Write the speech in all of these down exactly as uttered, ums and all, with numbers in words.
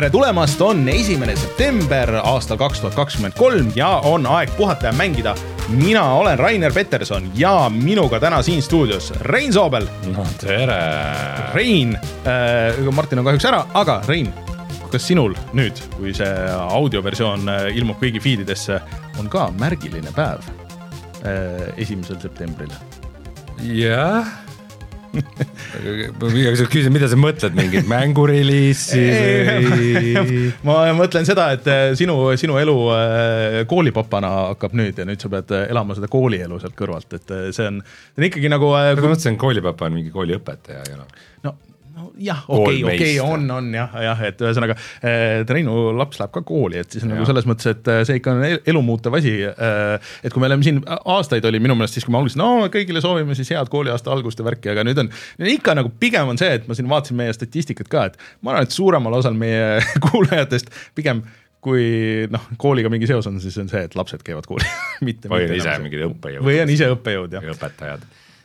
tere tulemast, on esimene september aastal kaks tuhat kakskümmend kolm ja on aeg puhata ja mängida. Mina olen Rainer Peterson ja minuga täna siin stuudios Rein Soobel. No tere! Rein, äh, Martin on kahjuks ära, aga Rein, kas sinul nüüd, kui see audioversioon ilmub kõigi feedidesse, on ka märgiline päev äh, esimesel septembril? Jah. Küsin, mida sa mõtled, mingid mänguriliisi või? Ma mõtlen seda, et sinu, sinu elu koolipapana hakkab nüüd ja nüüd sa pead elama seda koolielu sealt kõrvalt, et see on, see on ikkagi nagu... Ma mõtlesin, koolipapa on mingi kooliõpetaja. No, no, no jah, okei, okay, okei, okay, on, on jah, jah, et ühesõnaga Reinu laps läheb ka kooli, et siis on ja. Nagu selles mõttes, et see ikka on elu muutev asi, et kui me oleme siin aastaid oli minu meelest siis, kui me alguses, no kõigile soovime siis head kooliaasta algust ja värki, aga nüüd on ikka nagu pigem on see, et ma siin vaatasin meie statistikat ka, et ma arvan, et suuremal osal meie kuulajatest pigem kui noh, kooliga mingi seos on, siis on see, et lapsed käivad kooli. mitte, või on ise mingid õppejõud. Või on ise õppejõud, jah. Õpetajad.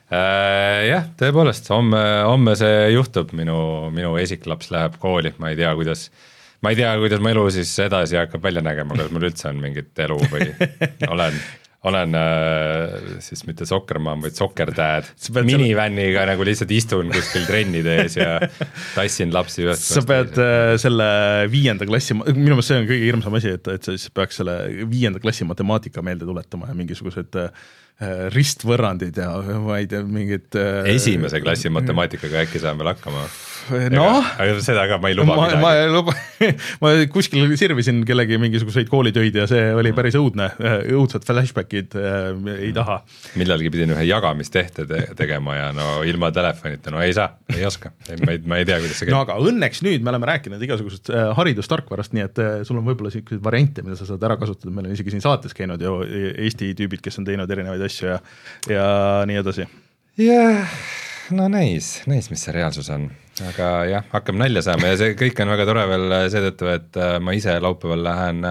Äh, jah, tõepoolest, homme, homme see juhtub, minu, minu esiklaps läheb kooli, ma ei tea, kuidas, ma ei tea, kuidas mu elu siis edasi hakkab välja nägema, kas mul üldse on mingit elu või olen, olen äh, siis mitte sokkermaan, vaid sokkerdad, minivänniga nagu lihtsalt istun kuskil trennide ees ja tassin lapsi ühest. Sa pead äh, selle viienda klassi, minu meelest see on kõige hirmsam asi, et, et sa siis peaks selle viienda klassi matemaatika meelde tuletama ja mingisugused äh, ristvõrrandid ja ma ei tea, mingid... Esimese klassi matemaatikaga äkki saame lakkama. No, aga seda ka ma ei luba ma, midagi. Ma, ei luba, ma kuskil sirvisin kellegi mingisuguseid koolitöid ja see oli päris õudne. Õudsad flashbackid ei taha. Millalgi pidin ühe jagamistehte te tegema ja no ilma telefonita, no ei saa, ei oska. Ma ei, ma ei tea, kuidas see käib. No aga õnneks nüüd me oleme rääkinud igasugused haridustarkvarast, nii et sul on võib-olla selliseid variante, mida sa saad ära kasutada. Meil on isegi siin saates käinud ja Eesti tüübid, kes on teinud erinevaid asju ja, ja nii edasi. Jah, no näis, näis, mis see reaalsus on. Aga jah, hakkame nalja saama ja see kõik on väga tore veel seetõttu, et ma ise laupäeval lähen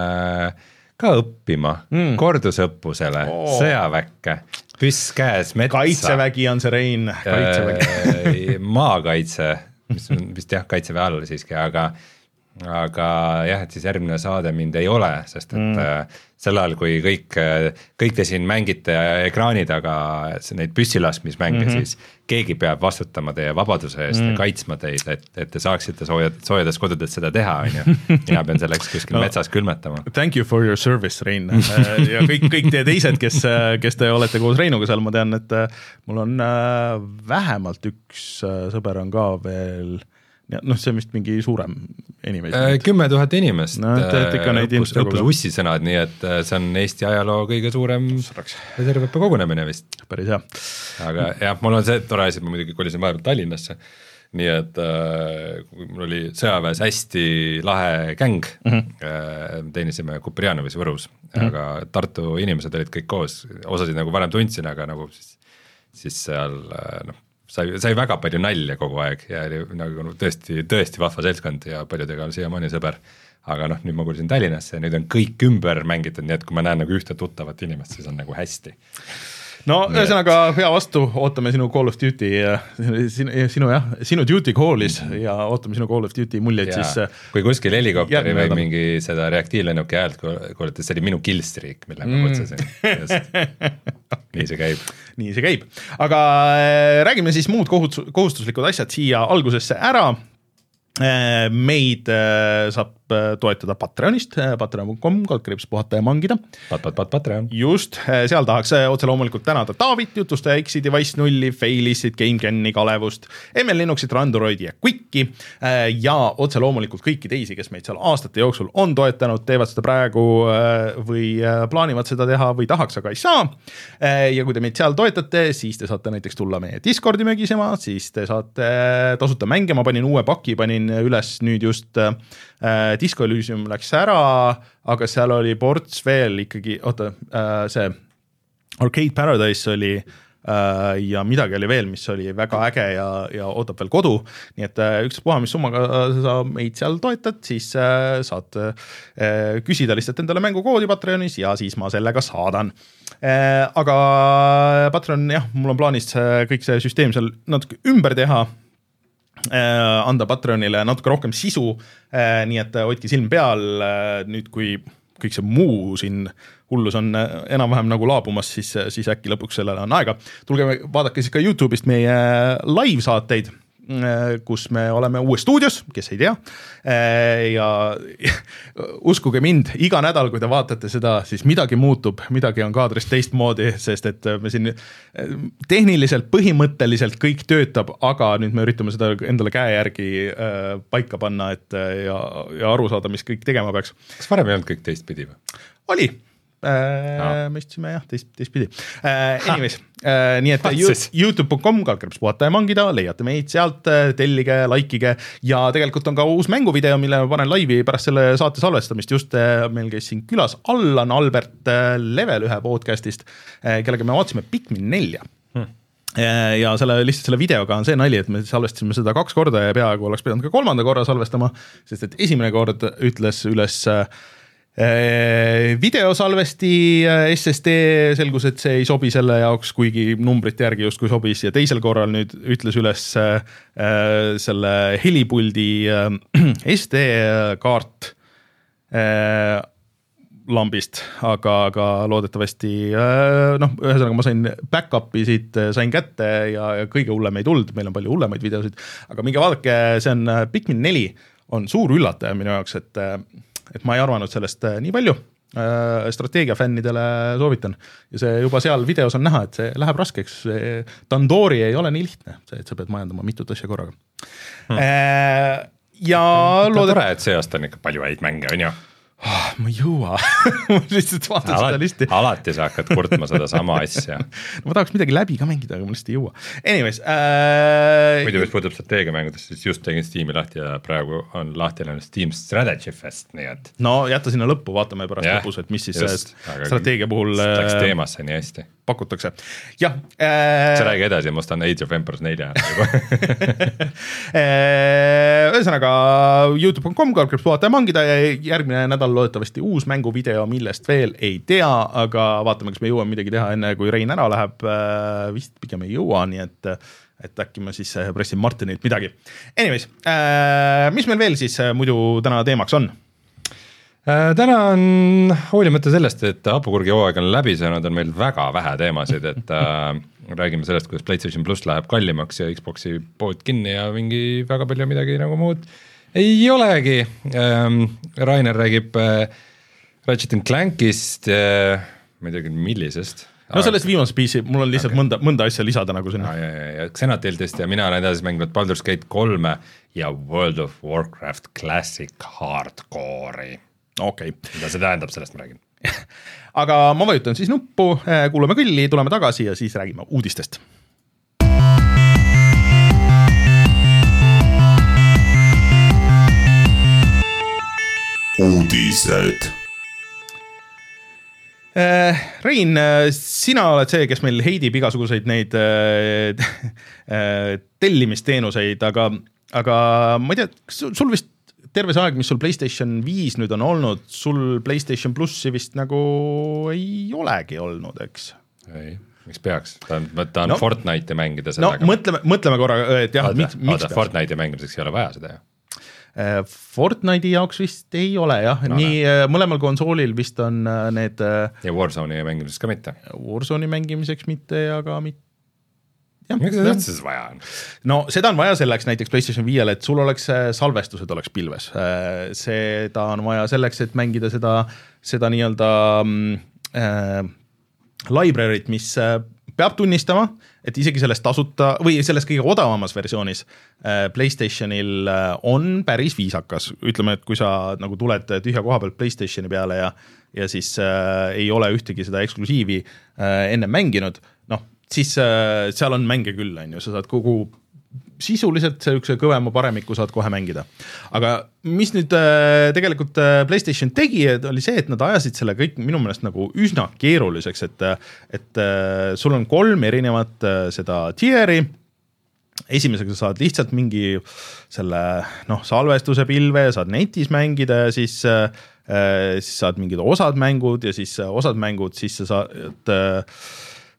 ka õppima mm. kordusõppusele, oh. sõjaväkke, püss käes, metsa. Kaitsevägi on see, Rein, kaitsevägi. Maakaitse, mis on vist jah, kaitseväe all siiski, aga aga jah, et siis järgmine saade mind ei ole, sest et mm. sel ajal, kui kõik, kõik te siin mängite ekraani taga neid püssilaskmismänge, mm-hmm. siis keegi peab vastutama teie vabaduse eest mm. ja kaitsma teid, et, et te saaksite soojad, soojades kodudes seda teha, on ju. Mina pean selleks kuskil no, metsas külmetama. Thank you for your service, Rein. Ja kõik, kõik te teised, kes, kes te olete koos Reinuga seal, ma tean, et mul on vähemalt üks sõber on ka veel... Ja, noh, see on vist mingi suurem inimesed. Kümme tuhat inimest no, õppus, õppus ussisõnad, nii et see on Eesti ajaloo kõige suurem reservõppe kogunemine vist. Päris hea. Aga jah, mul on see tore asi, et ma muidugi kolisin vahepeal Tallinnasse, nii et äh, mul oli sõjaväes hästi lahe gäng, mm-hmm. teenisime Kuprianovis Võrus, mm-hmm. aga Tartu inimesed olid kõik koos, osasid nagu varem tundsin, aga nagu siis, siis seal noh, sai, sai väga palju nalja kogu aeg ja oli nagu tõesti, tõesti vahva seltskond ja paljudega on siiamaani sõber. Aga noh, nüüd ma kuulsin Tallinnasse ja nüüd on kõik ümber mängitud, nii et kui ma näen nagu ühte tuttavat inimest, siis on nagu hästi. No ühesõnaga hea vastu, ootame sinu Call of Duty, sinu, sinu, jah, sinu Duty Callis ja ootame sinu Call of Duty muljeid ja, siis. Kui kuskil helikopteri või mingi seda reaktiivlennuki häält kuulates, see oli minu killstreak, mille ma kutsasin. Nii see käib. Nii see käib. Aga räägime siis muud kohustuslikud asjad siia algusesse ära. Meid saab toetada Patreonist, patreon punkt com, kaldkriips puhata ja mangida. Pat, pat, pat, Patreon. Just, seal tahaks otse loomulikult tänada Taavit, jutustaja X-i, Device nulli, Failissit, GameGeni, Kalevust, M L Linuxit, Randuroidi ja Quicki ja otse loomulikult kõiki teisi, kes meid seal aastate jooksul on toetanud, teevad seda praegu või plaanivad seda teha või tahaks, aga ei saa. Ja kui te meid seal toetate, siis te saate näiteks tulla meie Discordi mögisema, siis te saate tasuta mänge, ma panin uue paki, panin üles nüüd just Disco Elysium läks ära, aga seal oli ports veel ikkagi, oota, see Arcade Paradise oli ja midagi oli veel, mis oli väga äge ja, ja ootab veel kodu, nii et üks puha, mis summaga sa meid seal toetad, siis saad küsida lihtsalt endale mängukoodi Patreonis ja siis ma sellega saadan. Aga Patreon, jah, mul on plaanis kõik see süsteem seal natuke ümber teha, anda Patreonile natuke rohkem sisu, nii et hoidke silm peal, nüüd kui kõik see muu siin hullus on enam-vähem nagu laabumas, siis, siis äkki lõpuks sellele on aega. Tulge vaadake siis ka YouTube'ist meie live-saateid, kus me oleme uues stuudios, kes ei tea, ja uskuge mind, iga nädal, kui te vaatate seda, siis midagi muutub, midagi on kaadris teistmoodi, sest et me siin tehniliselt, põhimõtteliselt kõik töötab, aga nüüd me üritame seda endale käe järgi paika panna, et ja, ja aru saada, mis kõik tegema peaks. Kas varem ei olnud kõik teistpidi või? Oli. Äh, me istusime jah, teist, teistpidi. Äh, anyways, äh, nii et youtube dot com kalkriips puhata ja mangida, leiate meid sealt, tellige, likeige ja tegelikult on ka uus mänguvideo, mille ma panen laivi pärast selle saate salvestamist. Just meil käis siin külas Allan Albert Level ühe podcastist, kellega me vaatasime Pikmin nelja. Hmm. Ja selle, lihtsalt selle videoga on see nali, et me salvestasime seda kaks korda ja peaaegu oleks pidanud ka kolmanda korra salvestama, sest et esimene kord ütles üles videosalvesti S S D, selgus, et see ei sobi selle jaoks, kuigi numbrite järgi justkui sobis ja teisel korral nüüd ütles üles äh, selle helipuldi äh, S D kaart äh, lambist, aga, aga loodetavasti äh, noh, ühesõnaga ma sain back-up'i siit, sain kätte ja, ja kõige hullem ei tulnud, meil on palju hullemaid videosid, aga minge vaadake, see on Pikmin neli, on suur üllataja minu jaoks, et et ma ei arvanud sellest nii palju, strateegiafännidele soovitan ja see juba seal videos on näha, et see läheb raskeks, see Dandori ei ole nii lihtne, see, et sa pead majandama mitut asja korraga hmm. ja loodab... tore, et see aasta on ikka palju häid mänge, on ju? Oh, ma ei jõua ma lihtsalt vaatan alati, seda listi alati sa hakkad kurtma seda sama asja no, ma tahaks midagi läbi ka mängida, aga ma lihtsalt ei jõua anyways äh... muidu, mis puudub strateegiamängudest, siis just tegin Steam'i lahti ja praegu on lahti läinud Steam Strategy Fest, nii et no jätta sinna lõppu, vaatame pärast yeah, lõpus, et mis siis just, strateegia puhul läks teemasse nii hästi pakutakse. Jah. Äh... sa räägi edasi, ma ostan Age of Empires nelja ühesõnaga youtube dot com kalkriips puhata ja mangida ja järgmine nädal loodetavasti uus mänguvideo, millest veel ei tea, aga vaatame, kas me jõuame midagi teha enne, kui Rein ära läheb. Vist pigem ei jõua, nii et, et äkki ma siis pressin Martinilt midagi. Anyways, mis meil veel siis muidu täna teemaks on? Täna on hoolimata sellest, et hapukurgi hooaeg on läbi saanud, on meil väga vähe teemasid, et äh, räägime sellest, kuidas PlayStation Plus läheb kallimaks ja Xboxi pood kinni ja mingi väga palju midagi nagu muud ei olegi. ähm, Rainer räägib äh, Ratchet and Clankist äh, ma ei teagi millisest no sellest viimast piisi, mul on lihtsalt okay. mõnda, mõnda asja lisada nagu sinna ja, ja, ja Xenateltest ja mina olen edasi mänginud Baldur's Gate kolme ja World of Warcraft Classic Hardcore'i. Okay. mida see tähendab, sellest ma räägin aga ma vajutan siis nuppu, kuulame kõlli, tuleme tagasi ja siis räägime uudistest. Uudised. Rein, sina oled see, kes meil heidib igasuguseid neid tellimisteenuseid, aga, aga ma ei tea, sul vist terve see aeg, mis sul PlayStation viis nüüd on olnud, sul PlayStation Plussi vist nagu ei olegi olnud, eks? Ei, miks peaks? Ta on, ta on no, Fortnite'i mängida seda. No mõtleme, mõtleme korra, et jah, oota, miks, miks oota, Fortnite'i mängimiseks ei ole vaja seda, jah? Fortnite'i jaoks vist ei ole, jah. No, nii ne. Mõlemal konsoolil vist on need... Ja Warzone'i mängimiseks ka mitte? Warzone'i mängimiseks mitte ja ka mitte. Miks seda üldse vaja on? No seda on vaja selleks näiteks PlayStation viiele, et sul oleks salvestused oleks pilves. Seda on vaja selleks, et mängida seda, seda nii-öelda äh, library't, mis peab tunnistama, et isegi sellest tasuta või selles kõige odavamas versioonis äh, PlayStationil on päris viisakas. Ütleme, et kui sa nagu tuled tühja koha pealt PlayStationi peale ja, ja siis äh, ei ole ühtegi seda eksklusiivi äh, enne mänginud, noh, siis äh, seal on mänge küll, on ju, sa saad kogu sisuliselt see üks kõvema paremiku saad kohe mängida. Aga mis nüüd äh, tegelikult äh, PlayStation tegi, oli see, et nad ajasid selle kõik minu meelest nagu üsna keeruliseks, et, et äh, sul on kolm erinevat äh, seda tier'i, esimesega sa saad lihtsalt mingi selle noh, salvestuse pilve, saad netis mängida ja siis, äh, siis saad mingid osad mängud ja siis osad mängud, siis sa saad äh,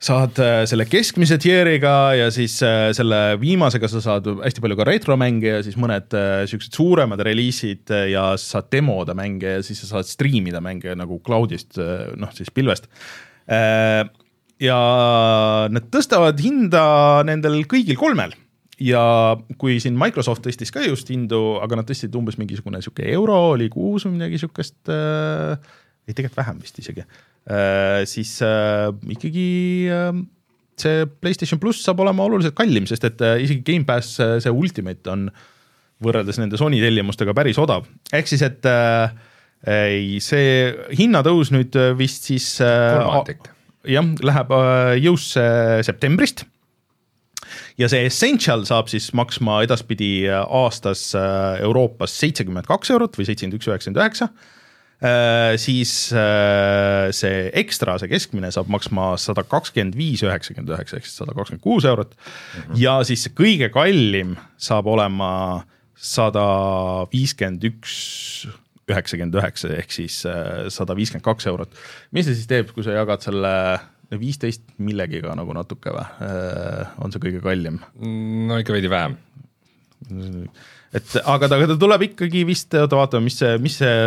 saad selle keskmise tier'iga ja siis selle viimasega sa saad hästi palju ka retromänge ja siis mõned siuksed suuremad reliisid ja saad demoda mänge ja siis sa saad striimida mänge nagu cloudist, noh siis pilvest. Ja need tõstavad hinda nendel kõigil kolmel ja kui siin Microsoft tõstis ka just hindu, aga nad tõstsid umbes mingisugune siuke euro oli kuus või midagi siukest, ei tegelikult vähem vist isegi. Uh, siis uh, ikkagi uh, see PlayStation Plus saab olema oluliselt kallim, sest et uh, isegi Game Pass uh, see Ultimate on võrreldes nende Sony tellimustega päris odav. Ehk siis, et uh, ei, see hinnatõus nüüd vist siis uh, jah, läheb uh, jõusse septembrist ja see Essential saab siis maksma edaspidi aastas uh, Euroopas seitsekümmend kaks eurot või seitsekümmend üks üheksakümmend üheksa. Uh, siis uh, see ekstra, see keskmine saab maksma sada kakskümmend viis üheksakümmend üheksa ehk sada kakskümmend kuus eurot mm-hmm. ja siis see kõige kallim saab olema sada viiskümmend üks üheksakümmend üheksa ehk siis uh, sada viiskümmend kaks eurot. Mis see siis teeb, kui sa jagad selle viisteist millegiga nagu natuke või? Uh, on see kõige kallim? No ikka veidi vähem. Et, aga ta, ta tuleb ikkagi vist, oota vaatame, mis see, mis see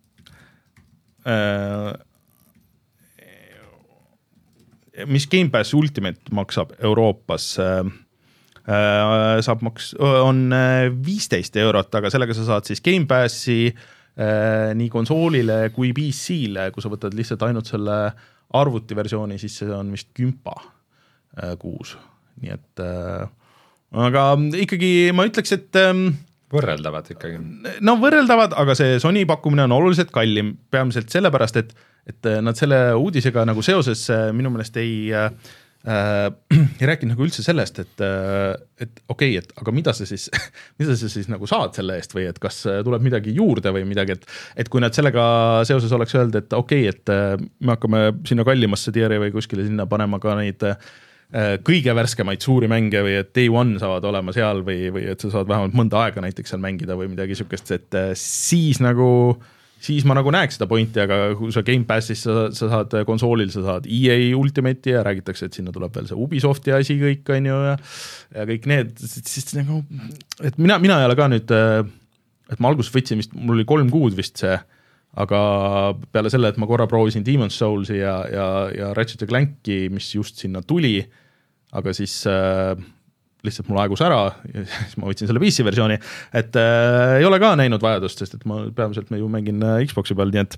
Uh, mis Game Pass Ultimate maksab Euroopas uh, uh, saab maks, on viisteist eurot, aga sellega sa saad siis Game Passi uh, nii konsoolile kui P C-le, kui sa võtad lihtsalt ainult selle arvutiversiooni, siis see on vist kümpa uh, kuus, nii et uh, aga ikkagi ma ütleks, et um, võrreldavad ikkagi. No võrreldavad, aga see Sony pakkumine on oluliselt kallim, peamiselt sellepärast, et, et nad selle uudisega nagu seoses minu meelest ei, äh, ei rääkinud nagu üldse sellest, et, et okei, okay, et aga mida sa siis, mida sa siis nagu saad selle eest või et kas tuleb midagi juurde või midagi, et, et kui nad sellega seoses oleks öelnud, et okei, okay, et me hakkame sinna kallimasse tier'i või kuskile sinna panema ka neid kõige värskemaid suuri mänge või et day one saavad olema seal või, või et sa saad vähemalt mõnda aega näiteks seal mängida või midagi sükest, et siis nagu, siis ma nagu näeks seda pointi, aga kui sa Game Passis sa, sa saad konsoolil, sa saad E A Ultimate'i ja räägitakse, et sinna tuleb veel see Ubisofti asi kõik, on ju, ja, ja kõik need, siis nagu, et mina, mina ei ole ka nüüd, et ma alguses võtsin vist, mul oli kolm kuud vist see, aga peale selle, et ma korra proovisin Demon's Soulsi ja, ja, ja Ratchet ja Clanki, mis just sinna tuli, aga siis äh, lihtsalt mul aegus ära ja siis ma võtsin selle P C versiooni, et äh, ei ole ka näinud vajadust, sest et ma peamiselt ma ju mängin äh, Xboxi peal, nii et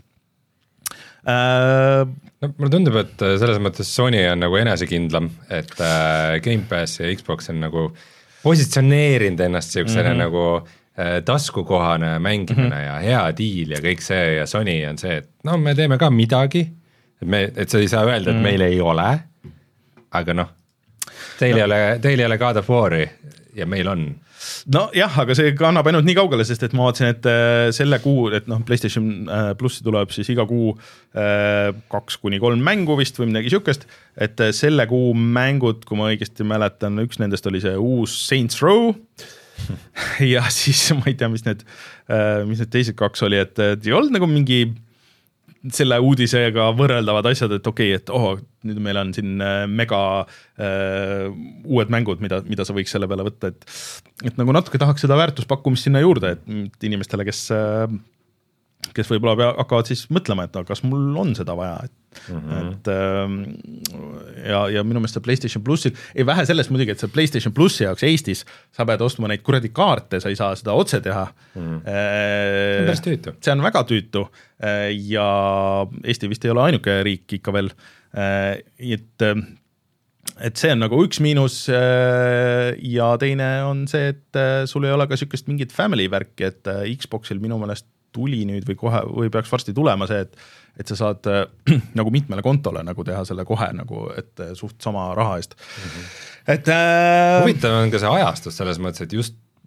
äh, no, mulle tundub, et selles mõttes Sony on nagu enesekindlam, et äh, Game Pass ja Xbox on nagu positsioneerinud ennast siuksele mm-hmm. nagu äh, taskukohane mängimine mm-hmm. ja hea diil ja kõik see ja Sony on see, et no me teeme ka midagi, et, me, et sa ei saa öelda, et mm-hmm. meil ei ole, aga noh, teil ei no. ole, teil ei ole God of War'i ja meil on. No jah, aga see kannab ainult nii kaugele, sest et ma vaatasin, et äh, selle kuu, et noh, PlayStation äh, Plussi tuleb siis iga kuu äh, kaks kuni kolm mängu vist või midagi siukest, et äh, selle kuu mängud, kui ma õigesti mäletan, üks nendest oli see uus Saints Row ja siis ma ei tea, mis need, äh, mis need teised kaks oli, et, et ei olnud nagu mingi selle uudisega võrreldavad asjad, et okei, okay, et oh, nüüd meil on siin mega uh, uued mängud, mida, mida sa võiks selle peale võtta, et, et nagu natuke tahaks seda väärtuspakkumist sinna juurde, et inimestele, kes, kes võib-olla hakkavad siis mõtlema, et no, kas mul on seda vaja, et, mm-hmm. et ja, ja minu meelest see PlayStation Plussil, ei vähe sellest muidugi, et see PlayStation Plussi jaoks Eestis sa pead ostma neid kuradi kaarte, sa ei saa seda otse teha mm. see on päris tüütu. See on väga tüütu ja Eesti vist ei ole ainuke riik ikka veel, et et see on nagu üks miinus ja teine on see, et sul ei ole ka sükest mingit family värki, et Xboxil minu meelest tuli nüüd või kohe või peaks varsti tulema see, et et sa saad äh, nagu mitmele kontole nagu teha selle kohe nagu, et suht sama raha eest mm. -hmm. et äh, huvitav on ka see ajastus selles mõttes, et just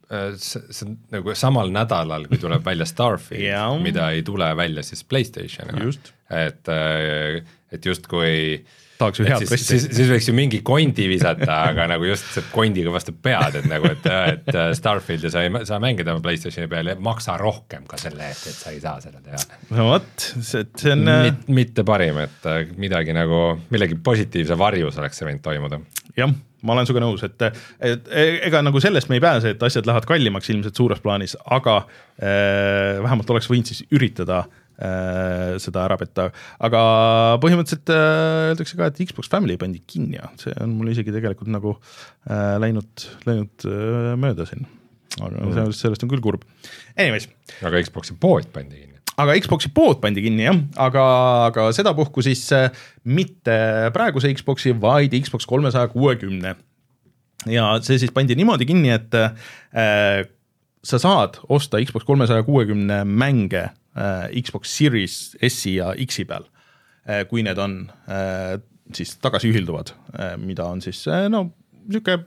see, see on nagu samal nädalal, kui tuleb välja Starfield, mida ei tule välja siis PlayStation. Et, et just kui tahaks ju head siis, siis, siis võiks ju mingi kondi visata, aga nagu just see kondiga vastu pead, et nagu, et, et Starfieldi sa ei saa mängida PlayStationi peal ja maksa rohkem ka selle eest, et sa ei saa seda teha. No võt, see, see on Mit, mitte parim, et midagi nagu, millegi positiivse varjus oleks see võinud toimuda. Jah, ma olen suga nõus, et, et ega nagu sellest me ei pääse, et asjad lähevad kallimaks ilmselt suures plaanis, aga eh, vähemalt oleks võinud siis üritada Äh, seda ära petta, aga põhimõtteliselt äh, öeldakse ka, et Xbox Family pandi kinni ja see on mul isegi tegelikult nagu äh, läinud, läinud äh, mööda siin, aga mm. sellest on küll kurb. Anyways. Aga Xboxi pood pandi kinni. Aga Xboxi pood pandi kinni, jah, aga, aga seda puhku siis äh, mitte praeguse Xboxi, vaid Xbox kolmesaja kuuekümne. Ja see siis pandi niimoodi kinni, et äh, sa saad osta Xbox kolmesaja kuuekümne mänge Xbox Series S-i ja X-i peal, kui need on siis tagasi ühilduvad, mida on siis no niisugune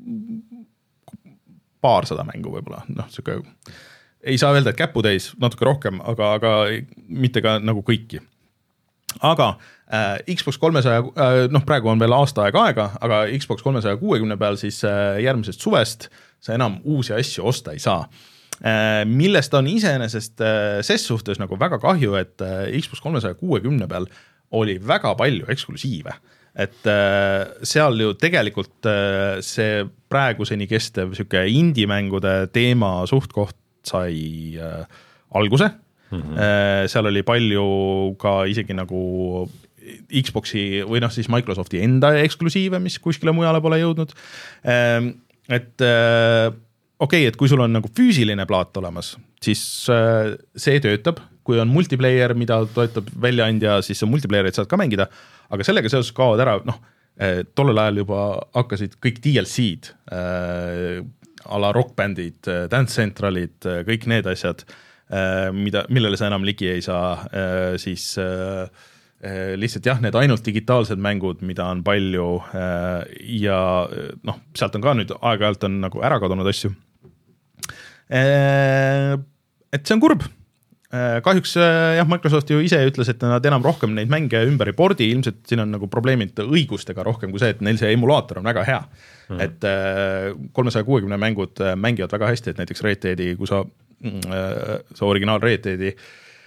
paarsada mängu võib-olla, noh niisugune ei saa öelda, et käputäis natuke rohkem, aga, aga mitte ka nagu kõiki. Aga äh, Xbox kolmesaja, äh, noh praegu on veel aasta aega aega, aga Xbox kolmesaja kuuekümne peal siis äh, järgmisest suvest sa enam uusi asju osta ei saa. Millest on iseenesest ses suhtes nagu väga kahju, et Xbox kolmesaja kuuekümne peal oli väga palju eksklusiive. Et seal ju tegelikult see praeguseni kestev siuke indie-mängude teema suhtkoht sai alguse. Mm-hmm. Seal oli palju ka isegi nagu Xboxi või noh siis Microsofti enda eksklusiive, mis kuskile mujale pole jõudnud. Et okei, okay, et kui sul on nagu füüsiline plaat olemas, siis see töötab, kui on multiplayer, mida toetab väljaandja, siis see multiplayerit saad ka mängida, aga sellega seoses kaovad ära, noh, tollel ajal juba hakkasid kõik D L C-d, a la rockbandid, Dance Centralid, kõik need asjad, mida, millele sa enam ligi ei saa, siis lihtsalt jah, need ainult digitaalsed mängud, mida on palju ja noh, sealt on ka nüüd aeg-ajalt on nagu ära kadunud asju. Et see on kurb. Kahjuks jah, Microsoft ju ise ütles, et nad enam rohkem neid mänge ümber ei pordi, ilmselt siin on nagu probleemid õigustega rohkem kui see, et neil see emulaator on väga hea. Mm. Et kolmesaja kuuekümne mängud mängivad väga hästi, et näiteks Red Deadi, kui sa see originaal Red Deadi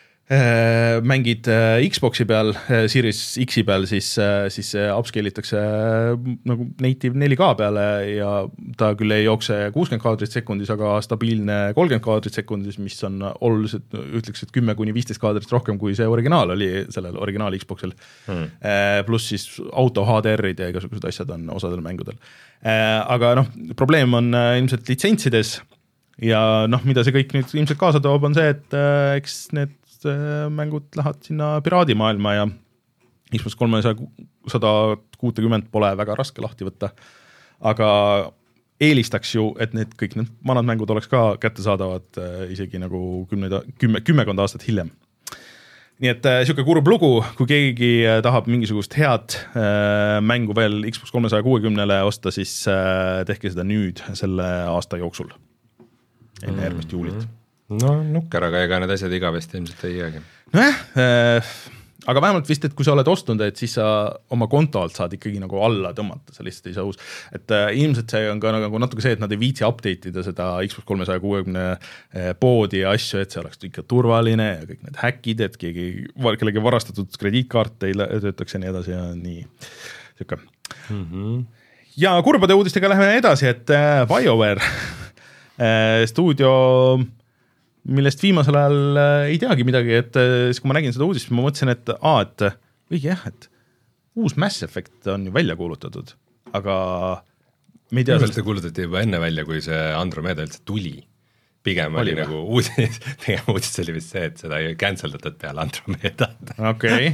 mängid Xboxi peal, Series X-i peal, siis, siis upscale itakse nagu native neli K peale ja ta küll ei jookse kuuskümmend kaadrit sekundis, aga stabiilne kolmkümmend kaadrit sekundis, mis on oluliselt, ütleks, et kümme kuni viisteist kaadrit rohkem kui see originaal oli sellel originaal Xboxil. Hmm. Pluss siis auto H D R-id ja igasugused asjad on osadel mängudel. Aga noh, probleem on ilmselt litsentsides ja noh, mida see kõik nüüd ilmselt kaasa toob, on see, et eks need mängud lähevad sinna piraadimaailma ja Xbox kolmesada kuuskümmend pole väga raske lahti võtta, aga eelistaks ju, et need kõik need vanad mängud oleks ka kättesaadavad isegi nagu kümne, kümme, kümmekond aastat hiljem. Nii et siuke kurb lugu, kui keegi tahab mingisugust head mängu veel Xbox kolmesaja kuuekümnele osta, siis tehke seda nüüd selle aasta jooksul enne järgmist juulit. No nukker, aga ega need asjad igavesti ilmselt ei jäägi. Nojah, äh, aga vähemalt vist, et kui sa oled ostnud, et siis sa oma konto alt saad ikkagi nagu alla tõmmata, sa lihtsalt ei saa uus. Et äh, ilmselt see on ka nagu natuke see, et nad ei viitsi update ida seda Xbox kolmesaja kuuekümne poodi ja asju, et see oleks ikka turvaline ja kõik need häkid, et keegi, kellegi varastatud krediitkaart ei töötaks ja nii edasi ja nii. Siuke. Mm-hmm. Ja kurbade uudistega läheme edasi, et äh, BioWare äh, stuudio millest viimasel ajal ei teagi midagi, et siis kui ma nägin seda uudist, ma mõtlesin, et aa, et õige jah, et uus Mass Effect on ju välja kuulutatud, aga me ei tea sellest... kuulutati juba enne välja, kui see Andromeda üldse tuli. Pigem oli, oli nagu uudis, pigem uudis oli vist see, et seda ei canceldatud peale Andromeda. Okei.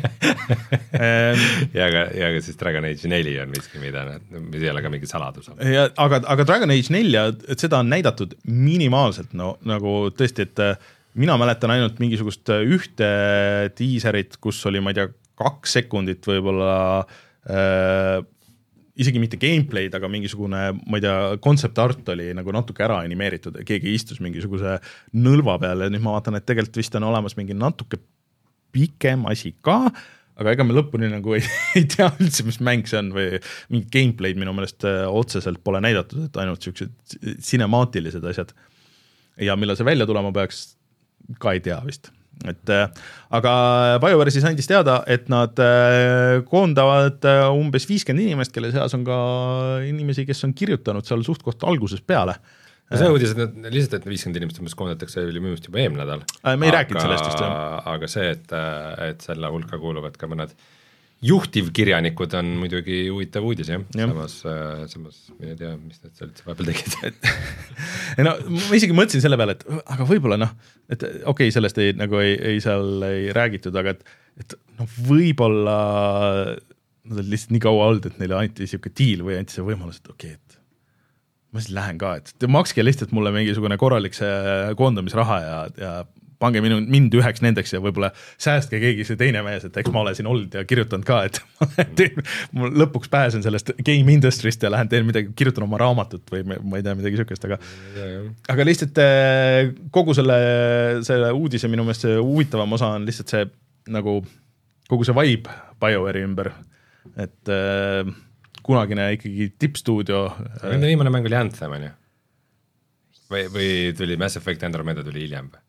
ja, ka, ja ka siis Dragon Age neli on miski, mida mis ei ole ka mingi saladus. Ja, aga, aga Dragon Age nelja, et seda on näidatud minimaalselt, no nagu tõesti, et mina mäletan ainult mingisugust ühte tiiserit, kus oli, ma ei tea, kaks sekundit võib-olla äh, isegi mitte gameplay'd, aga mingisugune, ma ei tea, concept art oli nagu natuke ära animeeritud, keegi istus mingisuguse nõlva peal ja nüüd ma vaatan, et tegelikult vist on olemas mingi natuke pikem asi ka, aga ega me lõpuni nagu ei, ei tea üldse, mis mäng see on või mingi gameplay'd minu meelest otseselt pole näidatud, et ainult siuksed cinemaatilised asjad. Ja millal see välja tulema peaks, ka ei tea vist. Et, aga BioWare siis andis teada, et nad koondavad umbes viiskümmend inimest, kelle seas on ka inimesi, kes on kirjutanud seal suht koht alguses peale. Ja see uudis, et lihtsalt, et viiskümmend inimest umbes koondatakse oli müümust juba eelmine nädal. Me ei rääkinud sellest vist. Aga see, et, et selle hulka kuuluvad ka mõned juhtivkirjanikud on muidugi huvitav uudis, jah. Ja. Samas, samas ma ei tea, mis need seal vahepeal tegid. no, ma isegi mõtlesin selle peale, et aga võib-olla noh, et okei, okay, sellest ei, nagu ei, ei seal ei räägitud, aga et, et noh, võib-olla nad olid lihtsalt nii kaua olnud, et neile anti siuke deal või anti see võimalus, et okei, okay, et ma siis lähen ka, et te makske lihtsalt mulle mingisugune korralik see koondamisraha ja, ja pange minu, mind üheks nendeks ja võib-olla säästke keegi see teine mees, et eks ma olen siin olnud ja kirjutanud ka, et ma lõpuks pääsen sellest game industry'st ja lähen teen midagi, kirjutan oma raamatut või ma ei tea midagi sükest, aga ja, ja. Aga lihtsalt kogu selle, selle uudise minu meelest see huvitavam osa on lihtsalt see nagu kogu see vibe BioWare'i ümber, et äh, kunagine ikkagi tippstuudio. Nende viimane mäng oli Anthem, on ju? Või, või tuli Mass Effect Andromeda tuli hiljem või?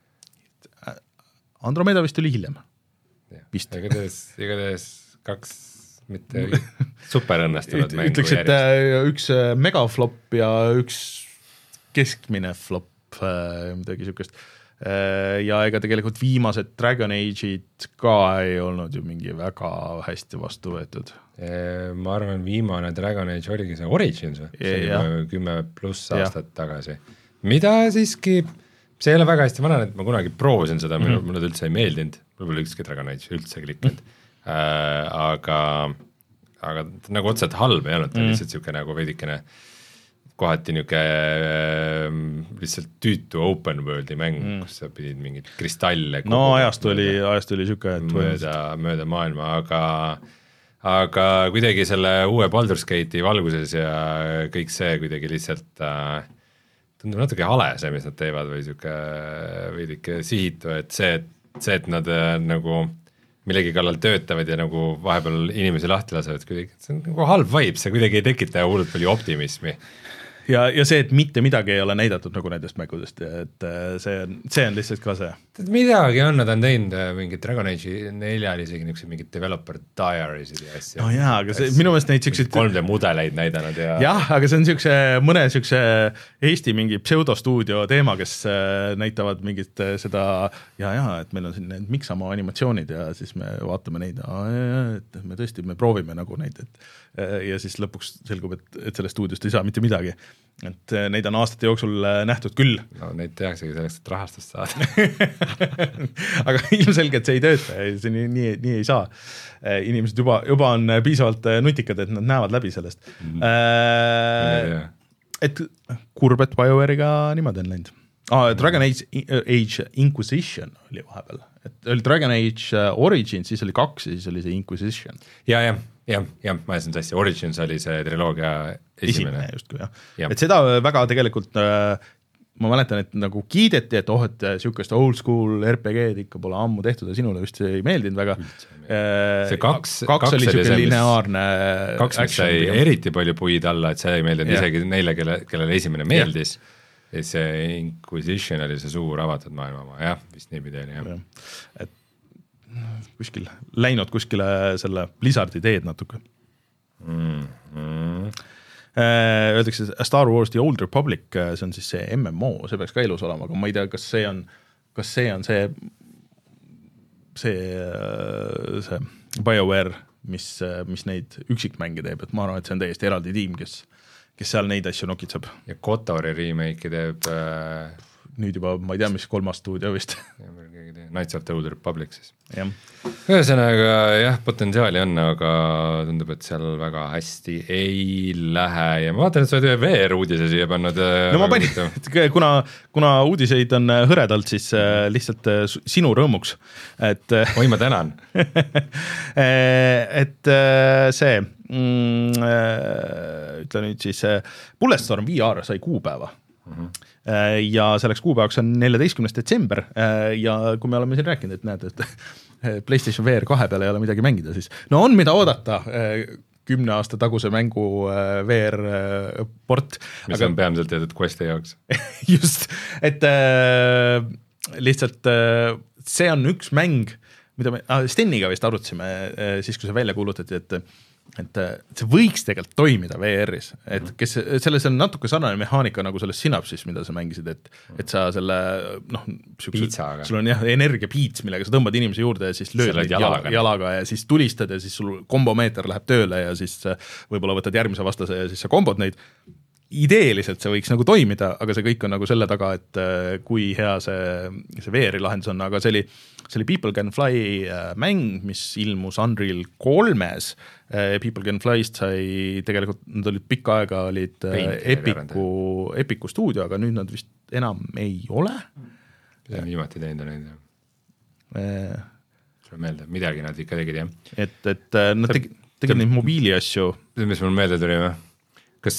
Andromeda vist oli hiljem. Vist. Igades, igades kaks mitte super õnnestunud mängu. Ütleks, et üks megaflop ja üks keskmine flop, midagi sükest. Ja ega tegelikult viimased Dragon Age'id ka ei olnud ju mingi väga hästi vastu võetud. Ma arvan, viimane Dragon Age oligi see Origins või? See oli kümme pluss aastat ja. Tagasi. Mida siiski... See ei ole väga hästi vanan, et ma kunagi proovisin seda, mm -hmm. mulle üldse ei meeldinud, võib-olla ükski Dragon Age üldse klikkinud, mm -hmm. äh, aga, aga nagu otseselt halb ei olnud, ta mm -hmm. lihtsalt siuke nagu veidikene kohati niuke äh, lihtsalt tüütu open world'i mäng, mm -hmm. kus sa pidid mingid kristalle no ajast oli, ajast oli siuke mööda, mööda maailma, aga aga kuidagi selle uue Baldur's Gate'i valguses ja kõik see kuidagi lihtsalt äh, tundub natuke hale see, mis nad teevad või siuke veidike sihitu, et see, see, et nad nagu millegi kallal töötavad ja nagu vahepeal inimesi lahti lasevad, kuidagi, see on nagu halb vibe, see kuidagi ei tekita hullult palju optimismi. Ja, ja see, et mitte midagi ei ole näidatud nagu nendest mängudest, et see on, see on lihtsalt ka see. Midagi on, nad on teinud mingid Dragon Age neljal isegi niisugused mingid developer diaries'id ja asja. No jaa, aga see, minu meelest neid siukseid kolm D mudeleid näidanud ja jah, aga see on siukse, mõne siukse Eesti mingi pseudostuudio teema, kes näitavad mingit seda ja jaa, et meil on siin need Mixamo animatsioonid ja siis me vaatame neid, et me tõesti, me proovime nagu neid, et ja siis lõpuks selgub, et, et sellest stuudiost ei saa mitte midagi. Et neid on aastate jooksul nähtud küll. No neid tehaksegi selleks, et rahastust saada. Aga ilmselgelt see ei tööta ja see nii, nii, nii ei saa. Inimesed juba, juba on piisavalt nutikad, et nad näevad läbi sellest. Mm-hmm. Äh, et kurb, et BioWare'iga niimoodi on läinud. Ah, Dragon Age, Age Inquisition oli vahepeal. Et oli Dragon Age Origins, siis oli kaks ja siis oli see Inquisition. Ja, ja, ja, ja ma ajasin sassi. Origins oli see triloogia esimene. Esimene justkui, jah. Ja. Et seda väga tegelikult, ma mäletan, et nagu kiideti, et oh, et siukest old school R P G-d ikka pole ammu tehtud ja sinule vist ei meeldinud väga. See kaks, kaks, kaks oli siuke lineaarne kaks, mis sai eriti palju puid alla, et see ei meeldinud yeah. isegi neile, kelle, kellele esimene meeldis. Yeah. Ja see Inquisition oli see suur avatud maailma, jah, vist nii pidi oli, jah. Ja. Et kuskil, läinud kuskile selle Blizzardi teed natuke. Mm, mm. Öeldakse, Star Wars The Old Republic, see on siis see M M O, see peaks ka elus olema, aga ma ei tea, kas see on, kas see on see, see, see BioWare, mis, mis neid üksikmänge teeb, et ma arvan, et see on täiesti eraldi tiim, kes kes seal neid asju nokitseb. Ja Kotori remake teeb äh, nüüd juba, ma ei tea, mis kolmas stuudio vist. Knights of the Old Republic siis. Jah. Ühesõnaga jah, potentsiaali on, aga tundub, et seal väga hästi ei lähe ja ma vaatan, et sa oled ühe V R-uudise siia pannud. No ma panin, kuna, kuna uudiseid on hõredalt, siis lihtsalt sinu rõõmuks. Et, oi, ma tänan. et see, mm, ütle nüüd siis, Bulletstorm V R sai kuupäeva. Mm-hmm. Ja selleks kuupäevaks on neljateistkümnes detsember ja kui me oleme siin rääkinud, et näed, et PlayStation V R kahe peale ei ole midagi mängida, siis no on mida oodata kümne aasta taguse mängu V R port. Mis aga... on peamiselt teatud Questi jaoks. Just, et äh, lihtsalt äh, see on üks mäng, mida me ah, Steniga vist arutasime äh, siis, kui see välja kuulutati, et et see võiks tegelikult toimida V R-is, et kes, selles on natuke sarnane mehaanika nagu selles Synapsis, mida sa mängisid, et, et sa selle noh, sul on jah energiapiits, millega sa tõmbad inimese juurde ja siis lööd jalaga. jalaga ja siis tulistad ja siis sul kombomeeter läheb tööle ja siis võib-olla võtad järgmise vastase ja siis sa kombod neid. Ideeliselt see võiks nagu toimida, aga see kõik on nagu selle taga, et kui hea see, see V R-i lahendus on, aga see oli, see oli People Can Fly mäng, mis ilmus Unreal kolmes. People Can Fly'st sai tegelikult, nad olid pikka aega, olid Epiku, Epiku stuudio, aga nüüd nad vist enam ei ole. See on viimati teinud neid. Äh, Sul meelde, midagi nad ikka tegid, jah. Et, et nad tegid, tegid neid mobiili asju. Mis mul meelde tuli, või? Kas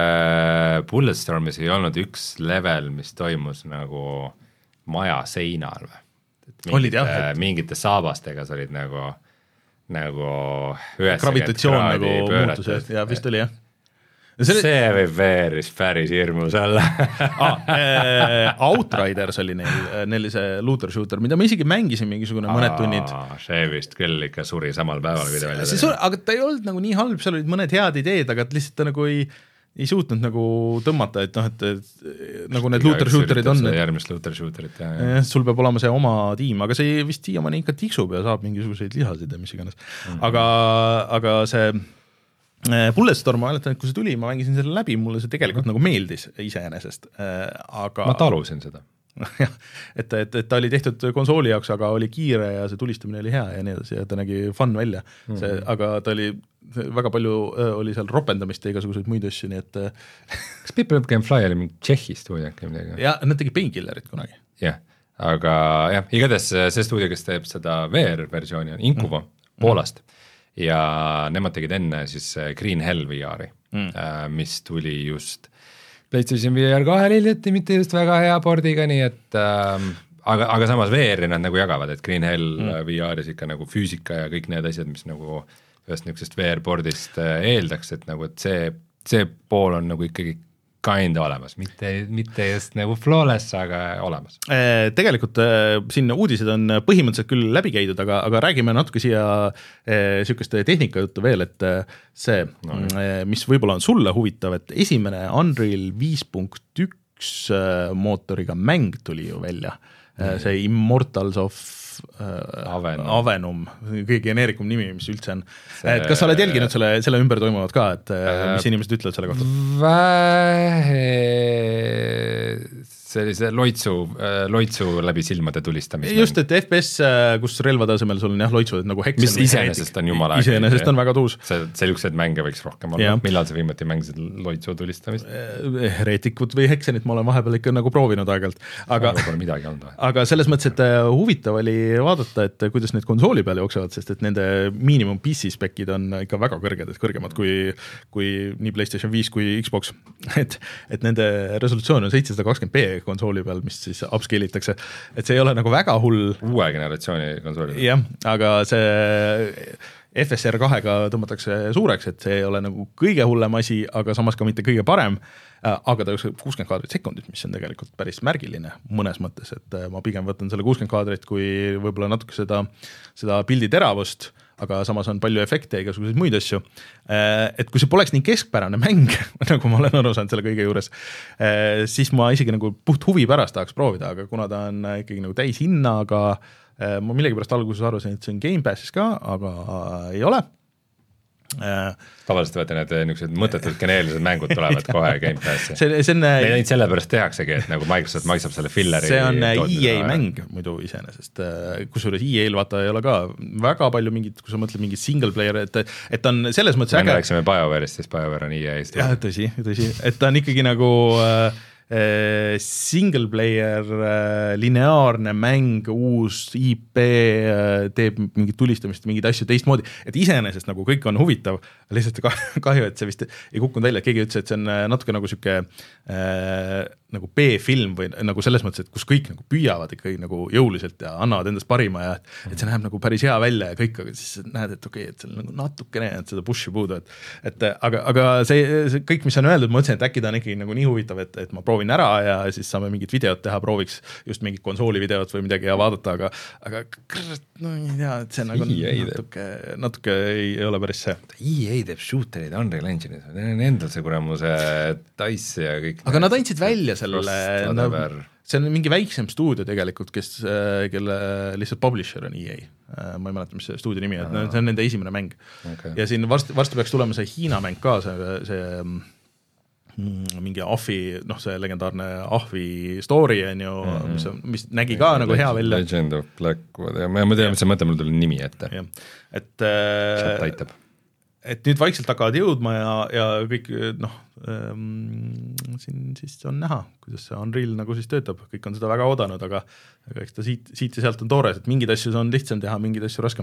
äh, Bulletstormis ei olnud üks level, mis toimus nagu maja seinal või? Olid jah. Et... mingite saabastega sa olid nagu, nagu gravitatsioon nagu muutus, ja vist oli jah. See, see võib V R-is päris hirmus olla. ah, äh, Outriders oli neil, neil see looter shooter, mida ma isegi mängisin mingisugune mõned tunnid. See vist küll ikka suri samal päeval, kui ta välja teha. Sur, aga ta ei olnud nagu nii halb, seal olid mõned head ideed, aga lihtsalt ta nagu ei, ei suutnud nagu tõmmata, et noh, et, et nagu need looter shooterid on. Järgmist looter shooterit, jah. Ja, sul peab olema see oma tiim, aga see vist siiamaani ikka tiksub ja saab mingisuguseid lihasid ja mis iganes. Mm-hmm. Aga, aga see Bulletstorm, ma mäletan, et kui see tuli, ma mängisin selle läbi, mulle see tegelikult mm-hmm. nagu meeldis iseenesest, aga ma talusin seda. Jah, et, et, et ta oli tehtud konsooli jaoks, aga oli kiire ja see tulistamine oli hea ja nii edasi ja ta nägi fun välja, see, mm-hmm. aga ta oli väga palju, oli seal ropendamist ja igasuguseid muid asju, nii et kas People Can Fly oli mingi Tšehhi stuudio äkki midagi? Ja, nad tegi Painkillerit kunagi. Jah, aga jah, igatahes see stuudio, kes teeb seda V R-versiooni on Incuvo mm-hmm. Poolast ja nemad tegid enne siis Green Hell V R-i mm., mis tuli just PlayStation V R kahel hiljati, mitte just väga hea pordiga, nii et ähm, aga, aga samas V R-i nad nagu jagavad, et Green Hell mm. V R-is ikka nagu füüsika ja kõik need asjad, mis nagu ühest niisugusest V R-pordist eeldaks, et nagu, et see, see pool on nagu ikkagi kinda olemas, mitte, mitte just nagu flawless, aga olemas. Tegelikult siin uudised on põhimõtteliselt küll läbi käidud, aga, aga räägime natuke siia niisugust tehnika juttu veel, et see, no, mis võib-olla on sulle huvitav, et esimene Unreal viis punkt üks mootoriga mäng tuli ju välja, see Immortals of Avenum, Avenum, kõige geneerikum nimi, mis üldse on. See... Et kas sa oled jälginud selle, selle ümber toimuvad ka, et mis inimesed ütlevad selle kohta? Vähe sellise loitsu, loitsu läbi silmade tulistamist. Just, et F P S, kus relvade asemel sul on jah loitsud, et nagu Hexen. Mis iseenesest on jumala. Iseenesest on väga tuus. See, sellised mänge võiks rohkem olla. Millal sa viimati mängisid loitsu tulistamist? Reetikut või Hexenit ma olen vahepeal ikka nagu proovinud aegalt. Aga, aga selles mõttes, et huvitav oli vaadata, et kuidas need konsooli peal jooksevad, sest et nende miinimum P C-spekid on ikka väga kõrged, et kõrgemad kui, kui nii PlayStation viis kui Xbox. Et, et nende resolutsioon on seitsesada kakskümmend p konsooli peal, mis siis upscale itakse, et see ei ole nagu väga hull. Uue generatsiooni konsooli. Jah, aga see F S R kahega tõmmatakse suureks, et see ei ole nagu kõige hullem asi, aga samas ka mitte kõige parem, aga ta jookseb kuuskümmend kaadrit sekundit, mis on tegelikult päris märgiline mõnes mõttes, et ma pigem võtan selle kuuskümmend kaadrit kui võib-olla natuke seda, seda pildi teravust, aga samas on palju efekte ja igasuguseid muid asju. Et kui see poleks nii keskpärane mäng, nagu ma olen aru saanud selle kõige juures, siis ma isegi nagu puht huvi pärast tahaks proovida, aga kuna ta on ikkagi nagu täis hinnaga, ma millegi pärast alguses arvasin, et see on Game Passis ka, aga ei ole. tavaliselt vaata need niisugused mõttetud geneerilised mängud tulevad kohe Game Passi. see, see on Neid sellepärast tehaksegi, et nagu Microsoft maksab selle filleri. See on E A mäng muidu iseenesest, kusjuures E A-l vaata ei ole ka väga palju mingit, kui sa mõtled mingit single player, et, et on selles mõttes äge. Me rääksime BioWare'ist, siis BioWare on E A-st. jah, tõsi, tõsi, et ta on ikkagi nagu äh, single player, lineaarne mäng, uus I P, teeb mingit tulistamist, mingeid asju teistmoodi, et iseenesest nagu kõik on huvitav, lihtsalt kahju, et see vist ei kukkunud välja, et keegi ütles, et see on natuke nagu siuke äh, nagu B-film või nagu selles mõttes, et kus kõik nagu püüavad ikkagi nagu jõuliselt ja annavad endast parima ja et see näeb nagu päris hea välja ja kõik, aga siis näed, et okei, okay, et seal nagu natukene, et seda push'i puudu, et, et aga, aga see, see kõik, mis on öeldud, ma mõtlesin, et äkki ta on ikkagi nagu nii huvitav, et, et ma proovin ära ja siis saame mingit videot teha, prooviks just mingit konsooli videot või midagi ja vaadata, aga, aga no ei tea, et see nagu natuke, natuke ei, ei ole päris see. E A teeb shooterid Unreal Engine'is, endal see kuramuse DICE ja kõik. Aga nad andsid välja selle, no, see on mingi väiksem stuudio tegelikult, kes, kelle lihtsalt publisher on E A. Ma ei mäleta, mis see stuudio nimi on, see on nende esimene mäng. Okay. Ja siin varsti, varsti peaks tulema see Hiina mäng ka, see, see mingi Ahvi, noh see legendaarne Ahvi story on ju, mm-hmm. mis, mis nägi ka Legend, nagu hea välja. Legend of Blackwood, ja ma ei tea, mis see mõte, mul tuli nimi ette. Et, äh, et nüüd vaikselt hakkavad jõudma ja, ja kõik noh, ähm, siin siis on näha, kuidas see Unreal nagu siis töötab, kõik on seda väga oodanud, aga, aga eks ta siit, siit ja sealt on toores, et mingid asju on lihtsam teha, mingid asju raskem.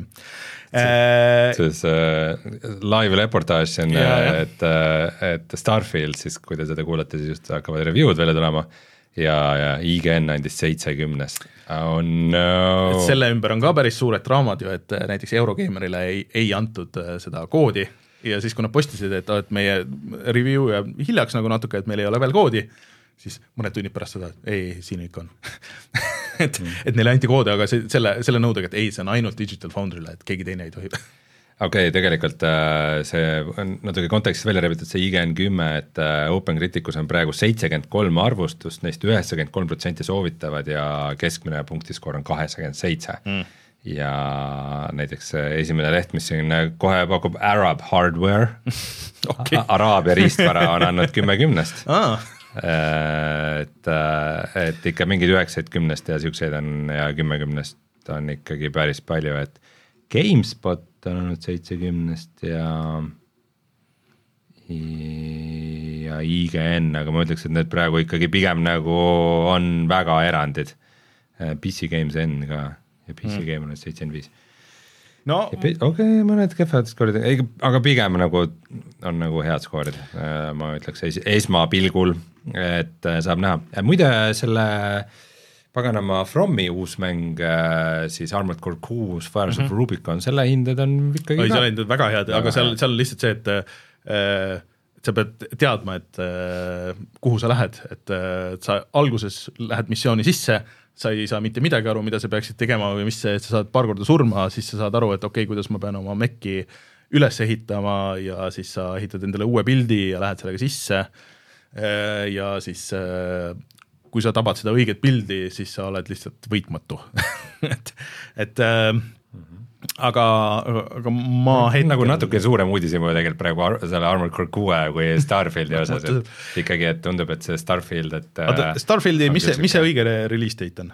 See äh, live reportaaž on, et, et Starfield siis, kui te seda kuulete, siis just hakkavad review'd välja tulema ja, ja I G N andis seitsekümnest. Oh no. Selle ümber on ka päris suured draamad ju, et näiteks Eurogamerile ei, ei antud seda koodi ja siis, kui nad postisid, et, et meie review ja hiljaks nagu natuke, et meil ei ole veel koodi, siis mõned tunnid pärast seda, et ei, siin ikka on. et, mm. et neile anti koode, aga see, selle, selle nõudega, et ei, see on ainult Digital Foundry'le, et keegi teine ei tohi. Okei, okay, tegelikult see on natuke kontekstis välja rebitud see I G N kümme, et OpenCriticus on praegu seitsekümmend kolm arvustust, neist üheksakümmend kolm protsenti soovitavad ja keskmine punktiskoor on kaheksakümmend seitse. Mm. Ja näiteks esimene leht, mis siin kohe pakub Arab Hardware, okay. Araabia riistvara on andnud kümme kümnest. Ah. Et, et ikka mingid üheksad kümnest ja siukseid on ja kümme kümnest on ikkagi päris palju, et GameSpot on olnud seitsekümnest ja ja I G N, aga ma ütleks, et need praegu ikkagi pigem nagu on väga erandid. P C Games N ka ja P C mm. Game on seitsekümmend viis. No, okei, okay, mõned kehvad skoorid, aga pigem nagu on nagu head skoorid, ma ütleks es, esmapilgul, et saab näha. Muide selle paganama Fromi uus mäng, siis Armored Core kuus, Fires mm-hmm. of Rubicon, selle hinded on ikkagi Oi, selle hinded väga head, aga seal, seal on lihtsalt see, et äh, sa pead teadma, et äh, kuhu sa lähed, et äh, sa alguses lähed missiooni sisse, sa ei saa mitte midagi aru, mida sa peaksid tegema või mis see, et sa saad paar korda surma, siis sa saad aru, et okei, okay, kuidas ma pean oma mekki üles ehitama ja siis sa ehitad endale uue pildi ja lähed sellega sisse äh, ja siis äh, kui sa tabad seda õiget pildi, siis sa oled lihtsalt võitmatu. et et äh, mm-hmm. aga, aga ma hetkel... Nagu natuke suurem uudisimu tegelikult praegu ar- selle Armored Core kuue kui Starfieldi osas, et ikkagi, et tundub, et see Starfield, et Oota, Starfieldi, mis see, mis see õige release date on?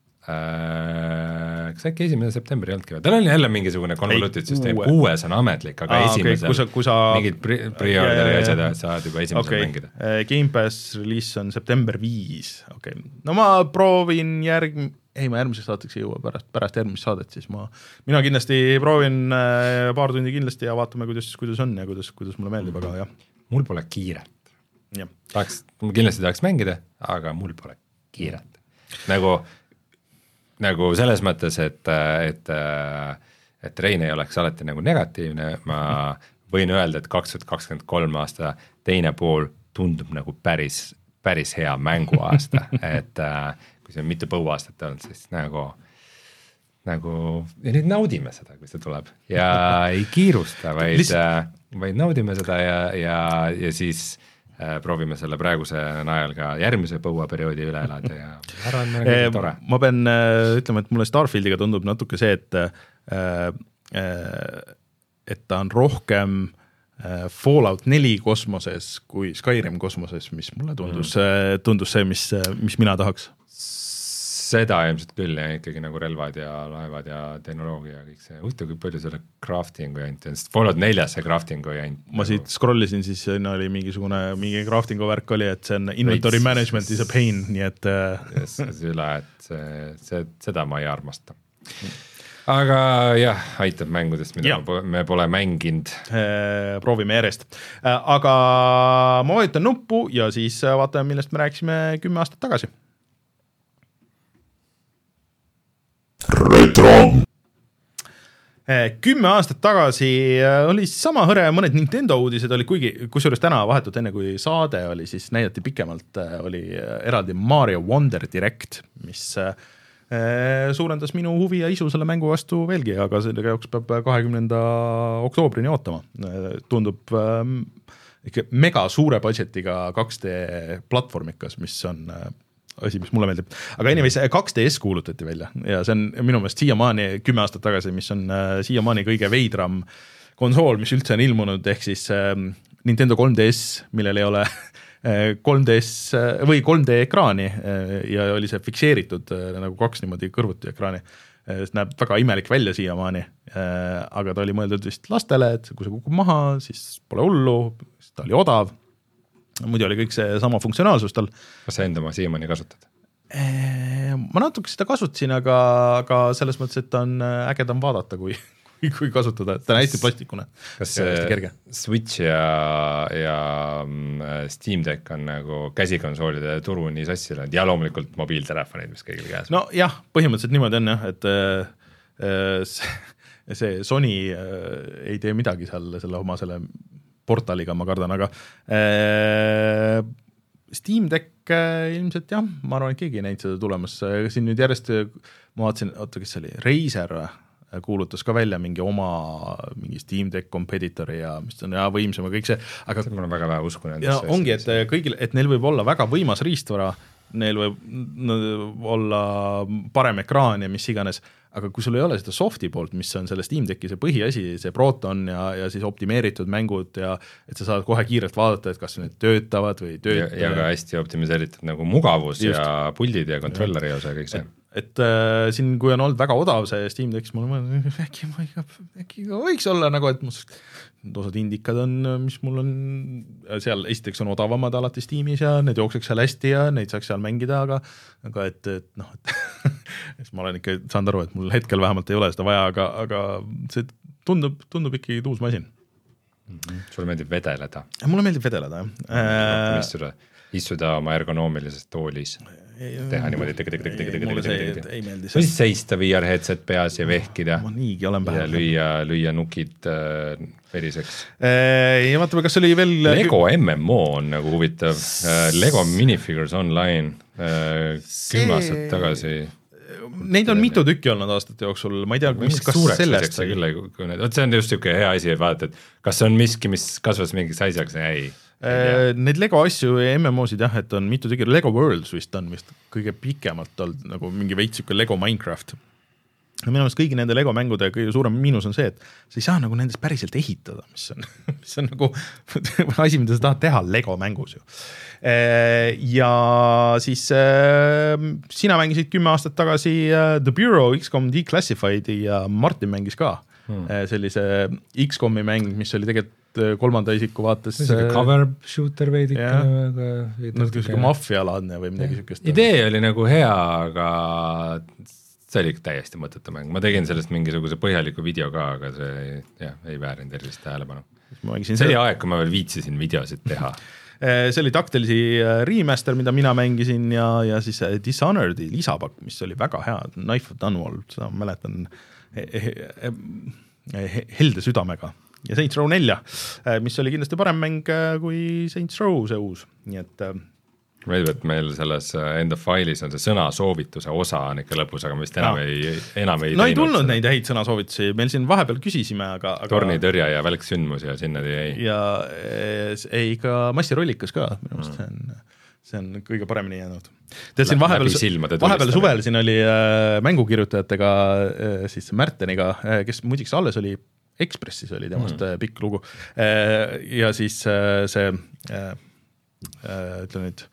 Äh, kas äkki esimene september ei olnudki? Tal on jälle mingisugune konvolutit süsteem, kuues on ametlik, aga Aa, esimesel okay, kui sa, mingid pre-orderi ja asjad saad juba esimesel okay. mängida. Game Pass release on september viis, okei. Okay. No ma proovin järg... ei, ma järgmiseks saateks ei jõua pärast, pärast järgmist saadet, siis ma, mina kindlasti proovin paar tundi kindlasti ja vaatame, kuidas, kuidas on ja kuidas, kuidas mulle meeldib, aga jah. Mul pole kiiret. Tahaks, ma kindlasti tahaks mängida, aga mul pole kiiret. Nagu nagu selles mõttes, et, et, et Rein ei oleks alati nagu negatiivne, ma võin öelda, et kaks tuhat kakskümmend kolm aasta teine pool tundub nagu päris, päris hea mänguaasta, et kui see on mitu põuaastat olnud, siis nagu, nagu ja nüüd naudime seda, kui see tuleb ja ei kiirusta, vaid, vaid naudime seda ja, ja, ja siis proovime selle praeguse najal ka järgmise põuaperioodi üle elada ja arvan, et on tore. Ma pean ütlema, et mulle Starfieldiga tundub natuke see, et, et ta on rohkem Fallout neli kosmoses kui Skyrim kosmoses, mis mulle tundus mm., tundus see, mis, mis mina tahaks. Seda ilmselt küll ja ikkagi nagu relvad ja laevad ja tehnoloogia ja kõik see, huvitav kui palju selle craftingu jant on, sest Fallout neljas see craftingu jant. Ma nagu... siit scrollisin, siis sinna oli mingisugune mingi craftingu värk oli, et see on inventory Reits. Management is a pain, nii et yes, see üle, et see, see, seda ma ei armasta. Aga jah, aitab mängudest, mida ja. me pole mänginud. Proovime järjest. Aga ma vajutan nuppu ja siis vaatame, millest me rääkisime kümme aastat tagasi. Retro. Kümme aastat tagasi oli sama hõre, mõned Nintendo uudised oli, kuigi kusjuures täna vahetult enne kui saade oli, siis näidati pikemalt, oli eraldi Mario Wonder Direct, mis suurendas minu huvi ja isu selle mängu vastu veelgi, aga selle jaoks peab kahekümnenda oktoobrini ootama. Tundub ikka mega suure budgetiga kaks D platvormikas, mis on asi, mis mulle meeldib. Aga anyways, kaks D S kuulutati välja ja see on minu meelest siiamaani kümme aastat tagasi, mis on siiamaani kõige veidram konsool, mis üldse on ilmunud, ehk siis Nintendo kolm D S, millel ei ole kolm D S või kolm D ekraani ja oli see fikseeritud nagu kaks niimoodi kõrvuti ekraani. See näeb väga imelik välja siiamaani, aga ta oli mõeldud vist lastele, et kui see kukub maha, siis pole hullu, ta oli odav. Muidu oli kõik see sama funktsionaalsus tal. Kas sa enda ma siiamaani kasutad? Ma natuke seda kasutasin, aga, aga selles mõttes, et ta on ägedam vaadata, kui, kui, kui kasutada. Ta on hästi plastikune. Kas see Switch ja, ja Steam Deck on nagu käsikonsoolide turu nii sassile ja loomulikult mobiiltelefonid, mis kõigil käes? No jah, põhimõtteliselt niimoodi on jah, et see, see Sony ei tee midagi seal selle oma selle portaliga, ma kardan, aga äh, Steam Deck äh, ilmselt jah, ma arvan, et keegi ei näinud seda tulemas. Siin nüüd järjest, ma vaatasin, oota, kes see oli, Razer kuulutas ka välja mingi oma mingi Steam Deck competitori ja mis on ja võimsam ja kõik see. Aga see on väga vähe usku nendesse. Ja ongi, et kõigil, et neil võib olla väga võimas riistvara, neil võib olla parem ekraan ja mis iganes, aga kui sul ei ole seda softi poolt, mis on selle Steam Decki see põhiasi, see Proton ja, ja siis optimeeritud mängud ja et sa saad kohe kiirelt vaadata, et kas need töötavad või töötavad. Ja, ja ka hästi optimiseeritud nagu mugavus Just. ja puldid ja kontrolleri ja osa ja kõik see. Et, et äh, siin, kui on olnud väga odav see Steam Deck, siis mul on, äkki, äkki võiks olla nagu, et mul osad indikad on, mis mul on seal, esiteks on odavamad alati Steamis ja need jookseks seal hästi ja neid saaks seal mängida, aga, aga et, et noh, et ma olen ikka saanud aru, et mul hetkel vähemalt ei ole seda vaja, aga, aga see tundub, tundub ikkagi tuus masin. Mm-hmm. Sulle meeldib vedeleda? Mulle meeldib vedeleda, jah. Istuda, istuda oma ergonoomilises toolis. Teha niimoodi ei meeldi või seista V R headset peas ja vehkida ma niigi olen pähe ja lüüa, lüüa nukid äh, veriseks ja vaatame, kas oli veel Lego M M O on nagu huvitav äh, Lego Minifigures Online äh, kümme aastat tagasi neid on mitu tükki olnud aastate jooksul, ma ei tea, mis kas sellest see, küll, kui need, see on just niisugune hea asi, vaadata, et kas see on miski, mis kasvas mingiks asjaks, ei Need Lego asju ja M M O-sid jah, et on mitu tükki, Lego Worlds vist on vist kõige pikemalt olnud nagu mingi veitsuke Lego Minecraft. Minu meelest kõigi nende Lego mängude kõige suurem miinus on see, et sa ei saa nagu nendest päriselt ehitada, mis on, mis on nagu asi, mida sa tahad teha Lego mängus ju. Ja siis sina mängisid kümme aastat tagasi The Bureau X COM Declassified ja Martin mängis ka hmm. sellise X COM-i mäng, mis oli tegelikult kolmanda isiku vaates cover shooter veidike nagu maffialaadne või midagi sükest. Idee oli nagu hea, aga see oli täiesti mõttetu mäng. Ma tegin sellest mingisuguse põhjaliku video ka, aga see jah, ei väärinud erilist tähelepanu. See oli aeg, kui ma veel viitsisin videosid teha. See oli Tactilesi remaster, mida mina mängisin ja, ja siis Dishonored'i lisapakk, mis oli väga hea, Knife of Dunwall, seda mäletan helde südamega. Ja Saints Row nelja, mis oli kindlasti parem mäng kui Saints Row see uus, nii et meeldib, et meil selles enda failis on see sõnasoovituse osa on ikka lõpus, aga me vist enam no. ei, enam ei no ei tulnud seda. Neid häid sõnasoovitusi, meil siin vahepeal küsisime, aga, aga tornitõrja ja välksündmus ja sinna ei ja ei ka massirollikas ka, minu meelest see on see on kõige paremini jäänud. Tead, siin vahepeal, vahepeal suvel siin oli äh, mängukirjutajatega äh, siis Märteniga, äh, kes muidiks alles oli Ekspressis oli temast mm. pikk lugu ja siis see ütle nüüd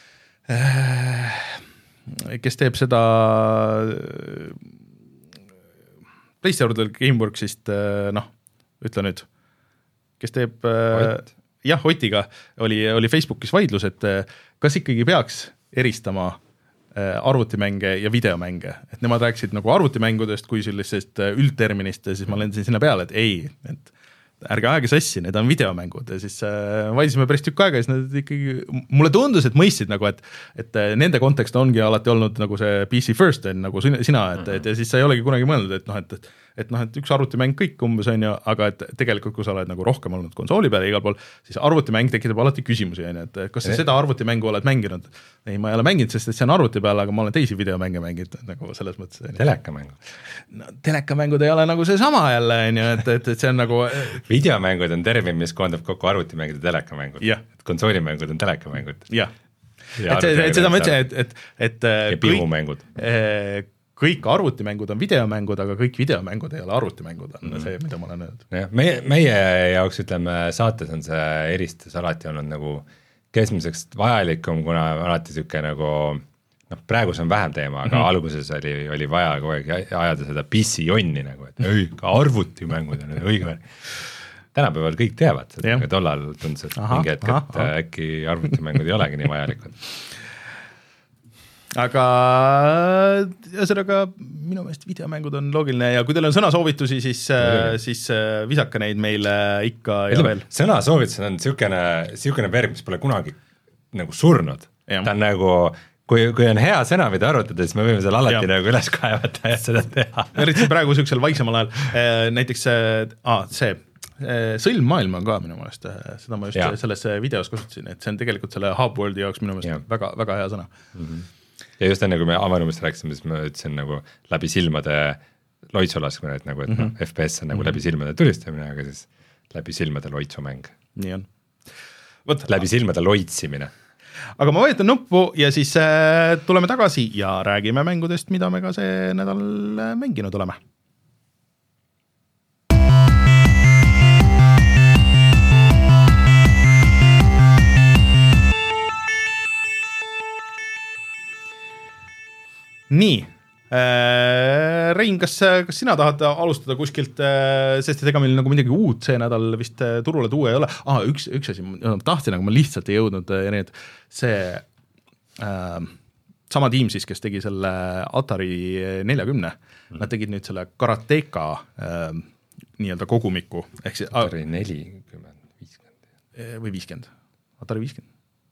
kes teeb seda PlayStation Gameworksist, noh, ütle nüüd, kes teeb Ott. jah, Otiga oli, oli Facebookis vaidlus, et kas ikkagi peaks eristama arvutimänge ja videomänge, et nemad rääkisid nagu arvutimängudest kui sellisest üldterminist ja siis ma lendasin sinna peale, et ei, et ärge aega sassi, need on videomängud ja siis äh, vaidisime päris tükk aega ja siis nad ikkagi, mulle tundus, et mõistsid nagu, et, et nende kontekst ongi alati olnud nagu see P C first on nagu sina, et, et ja siis sa ei olegi kunagi mõelnud, et noh, et, et, et noh, et üks arvutimäng kõik umbes on ju, aga et tegelikult, kui sa oled nagu rohkem olnud konsooli peal igal pool, siis arvutimäng tekitab alati küsimusi, on ju, et kas sa seda arvutimängu oled mänginud? Ei, ma ei ole mänginud, sest et see on arvuti peal, aga ma olen teisi videomänge mänginud nagu selles mõttes. Telekamängu. No, telekamängud ei ole nagu see sama jälle, on ju, et, et, et see on nagu videomängud on termin, mis koondab kokku arvutimängud ja telekamängud. Yeah. Konsoolimängud on telekamängud. Jah. Et, et, et seda ma ütlesin, et, et, et ja pihumängud. Kõik, kõik arvutimängud on videomängud, aga kõik videomängud ei ole arvutimängud, on mm. see, mida ma olen öelnud. Ja, meie, meie jaoks, ütleme, saates on see eristus alati olnud nagu keskmiseks vajalikum, kuna alati siuke nagu noh, praegu see on vähem teema, aga mm -hmm. alguses oli, oli vaja kogu aeg ajada seda pissi-jonni nagu, et ei, ka arvutimängud on õige. Tänapäeval kõik teavad seda, aga tollal tundus, et aha, mingi hetk, et aha. äkki arvutimängud ei olegi nii vajalikud. Aga ühesõnaga minu meelest videomängud on loogiline ja kui teil on sõnasoovitusi, siis, siis visaka neid meile ikka ja Ütleme, veel. Sõnasoovitused on siukene, siukene verb, mis pole kunagi nagu surnud. Ja. Ta on nagu, kui, kui on hea sõna, mida arutada, siis me võime seal alati ja. nagu üles kaevata ja seda teha. Eriti praegu siuksel vaiksemal ajal. Näiteks ah, see sõlmmaailm on ka minu meelest, seda ma just ja. selles videos kasutasin, et see on tegelikult selle Hubworldi jaoks minu meelest ja. väga, väga hea sõna. Mm-hmm. Ja just enne, kui me avanumist rääkisime, siis ma ütlesin nagu läbi silmade loitsulaskmine, et nagu, et mm-hmm. no, F P S on nagu mm-hmm. läbi silmade tulistamine, aga siis läbi silmade loitsumäng. Nii on. Võt, läbi silmade loitsimine. Aga ma vajutan nuppu ja siis äh, tuleme tagasi ja räägime mängudest, mida me ka see nädal mänginud oleme. Nii, Rein, kas, kas sina tahad alustada kuskilt, sest et ega meil nagu midagi uut see nädal vist turule tuua ei ole. Ah, üks, üks asi, ma tahtsin, aga ma lihtsalt ei jõudnud, see äh, sama tiim siis, kes tegi selle Atari neljakümne, mm. nad tegid nüüd selle Karateka äh, nii-öelda kogumiku. Ehk siis, Atari nelikümmend, viiskümmend. Või viiskümmend, Atari viiskümmend.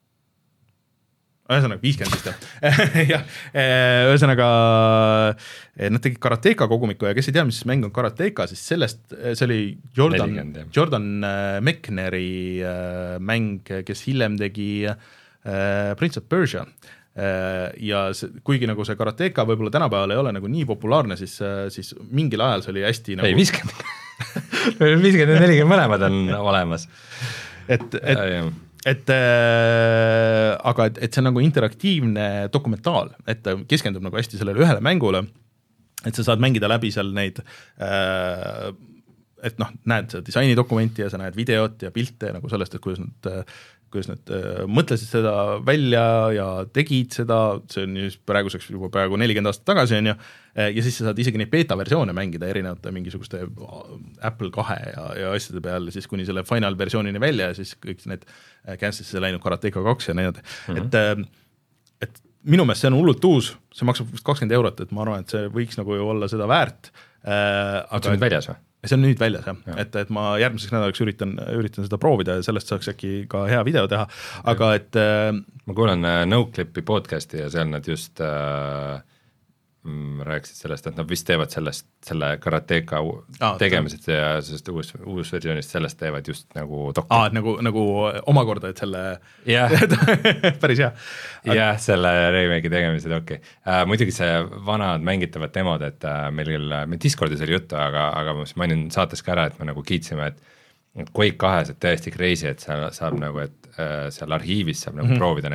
Ühesõnaga viiskümmend vist jah, ühesõnaga nad tegid Karateka kogumiku ja kes ei tea, mis mäng on Karateka, siis sellest, see oli Jordan, nelikümmend, Jordan Mechneri mäng, kes hiljem tegi Prince of Persia ja see, kuigi nagu see Karateka võib-olla tänapäeval ei ole nagu nii populaarne, siis, siis mingil ajal see oli hästi nagu ei, viiskümmend viiskümmend ja nelikümmend mõlemad on olemas et, et ja, et äh, aga et, et see on nagu interaktiivne dokumentaal, et ta keskendub nagu hästi sellele ühele mängule, et sa saad mängida läbi seal neid äh, et noh, näed seda disainidokumenti ja sa näed videot ja pilte nagu sellest, et kuidas nad, kuidas nad äh, mõtlesid seda välja ja tegid seda, see on just praeguseks juba praegu nelikümmend aastat tagasi on ju, ja siis sa saad isegi neid beta-versioone mängida erinevate mingisuguste Apple kahe ja, ja asjade peal, siis kuni selle final versioonini välja ja siis kõik need Kansasisse läinud Karateka kaks ja need, mm-hmm. et, et minu meelest see on hullult uus, see maksab vist kakskümmend eurot, et ma arvan, et see võiks nagu ju olla seda väärt. Aga see on nüüd väljas või? See on nüüd väljas, jah. Ja. Et, et ma järgmiseks nädalaks üritan, üritan seda proovida ja sellest saaks äkki ka hea video teha, aga et ma kuulen NoClipi podcasti ja seal nad just äh, rääkisid sellest, et nad vist teevad sellest, selle Karateka ah, tegemised ja sellest uus, uus versioonist sellest teevad just nagu doktor. Aa, nagu, nagu omakorda, et selle yeah. päris hea. Aga... jah, selle remake'i tegemised, okei okay. äh, muidugi see vanad mängitavad demod, et äh, meil küll, me Discordis oli juttu, aga, aga ma mainin saates ka ära, et me nagu kiitsime, et et Quake kahes, et täiesti crazy, et seal saab nagu, et äh, seal arhiivis saab nagu mm-hmm. proovida neid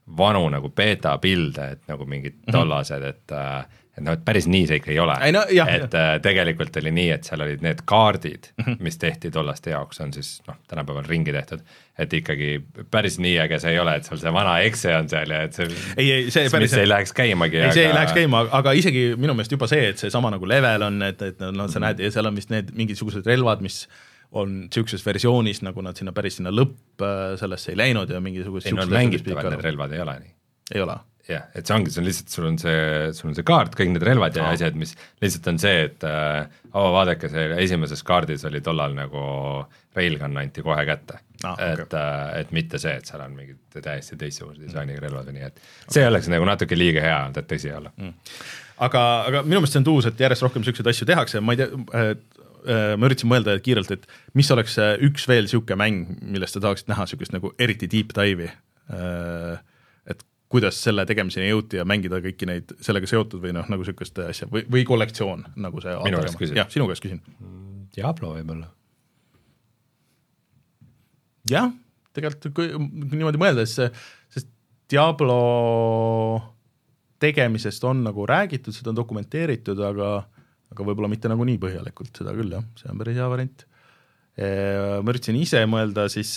vanu nagu beta pilde, et nagu mingid tollased, et et noh, et päris nii see ikka ei ole. Ei, no, jah, et jah. Tegelikult oli nii, et seal olid need kaardid, mis tehti tollaste jaoks, on siis noh, tänapäeval ringi tehtud, et ikkagi päris nii äge see ei ole, et sul see vana Exe on seal ja et see, ei, ei, see päris mis ei läheks käimagi. Ei, aga... see ei läheks käima, aga isegi minu meelest juba see, et see sama nagu level on, et, et no sa näed, ja seal on vist need mingisugused relvad, mis on niisuguses versioonis, nagu nad sinna päris sinna lõpp sellesse ei läinud ja mingisugused ei, no mängitavad need relvad ei ole nii. Ei ole? jah, et see ongi, see on lihtsalt, sul on see, sul on see kaart, kõik need relvad ja ah. asjad, mis lihtsalt on see, et äh, oh, vaadake, see esimeses kaardis oli tollal nagu railgun anti kohe kätte ah,. et okay. äh, et mitte see, et seal on mingid täiesti teistsugused disainiga relvad või nii, et see okay. oleks nagu natuke liiga hea, et tõsi olla mm. aga, aga minu meelest see on tuus, et järjest rohkem niisuguseid asju tehakse, ma ei tea äh, äh, ma üritasin mõelda kiirelt, et mis oleks üks veel niisugune mäng, millest sa tahaksid näha niisugust nagu eriti deep dive'i äh, kuidas selle tegemiseni jõuti ja mängida kõiki neid sellega seotud või noh, nagu niisugust asja või, või kollektsioon, nagu see minu käest küsin. jah, sinu käest küsin. Diablo võib-olla. jah, tegelikult kui niimoodi mõeldes, sest Diablo tegemisest on nagu räägitud, seda on dokumenteeritud, aga, aga võib-olla mitte nagu nii põhjalikult, seda küll jah, see on päris hea variant. Ma üritasin ise mõelda siis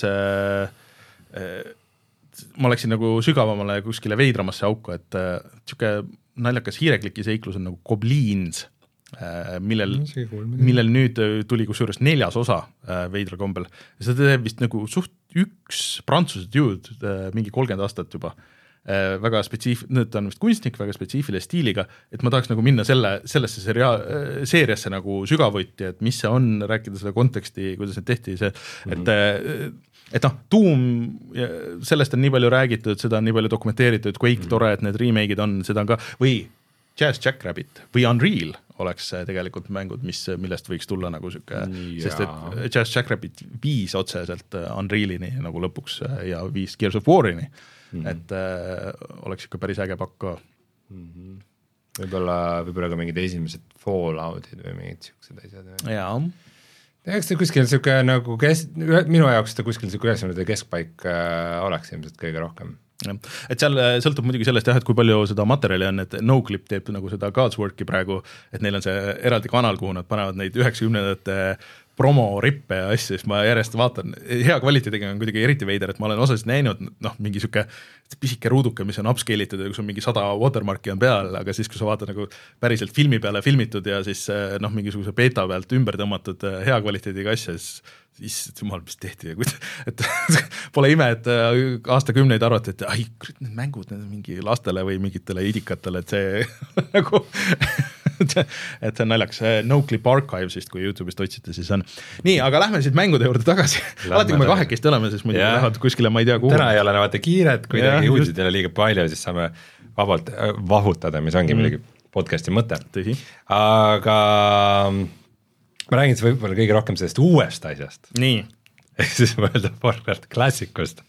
äh, ma läksin nagu sügavamale kuskile veidramasse auku, et niisugune äh, naljakas hiirekliki seiklus on nagu Goblins, äh, millel, millel nüüd tuli kusjuures neljas osa äh, veidra kombel. Ja seda teeb vist nagu suht üks prantsuse dude, äh, mingi kolmkümmend aastat juba. Äh, väga spetsiif-, nüüd ta on vist kunstnik, väga spetsiifilise stiiliga, et ma tahaks nagu minna selle, sellesse seria-, seeriasse nagu sügavuti, et mis see on, rääkida seda konteksti, kuidas need tehti, see, mm-hmm. et äh, et noh, Doom, sellest on nii palju räägitud, seda on nii palju dokumenteeritud, Quake mm. tore, et need remake'id on, seda on ka, või Jazz Jackrabbit või Unreal oleks tegelikult mängud, mis, millest võiks tulla nagu siuke, sest et Jazz Jackrabbit viis otseselt Unrealini nagu lõpuks ja viis Gears of Warini, mm. et äh, oleks ikka päris äge pakk ka. Mm-hmm. Võib-olla, võib-olla ka mingid esimesed Falloutid või mingid siuksed asjad. Jaa. eks ta kuskil niisugune nagu kes, minu jaoks ta kuskil niisugune üheksakümnendate keskpaik äh, oleks ilmselt kõige rohkem. Et seal sõltub muidugi sellest jah, et kui palju seda materjali on, et NoClip teeb nagu seda Godsworki praegu, et neil on see eraldi kanal, kuhu nad panevad neid üheksakümnendate promo-rippe ja asju, siis ma järjest vaatan, hea kvaliteediga on kuidagi eriti veider, et ma olen osasid näinud, noh, mingi siuke pisike ruuduke, mis on upscale itud ja kus on mingi sada watermarki on peal, aga siis, kui sa vaatad nagu päriselt filmi peale filmitud ja siis noh, mingisuguse beta pealt ümber tõmmatud hea kvaliteediga asja, siis issand jumal, mis tehti ja kuidas, et pole ime, et aastakümneid arvati, et ai, need mängud, need mingi lastele või mingitele idikatele, et see nagu et see on naljaks, NoClip Archivesist, kui YouTube'ist otsite, siis on. Nii, aga lähme siis mängude juurde tagasi. Alati, kui me kahekesti oleme, siis muidu lähevad kuskile, ma ei tea kuhu. Täna ei ole vaata kiiret, kui midagi uudised ei ole liiga palju, siis saame vabalt vahutada, mis ongi mm. midagi podcasti mõte. Tõsi. Aga ma räägin siis võib-olla kõige rohkem sellest uuest asjast. Nii. Ehk siis World of Warcraft klassikust.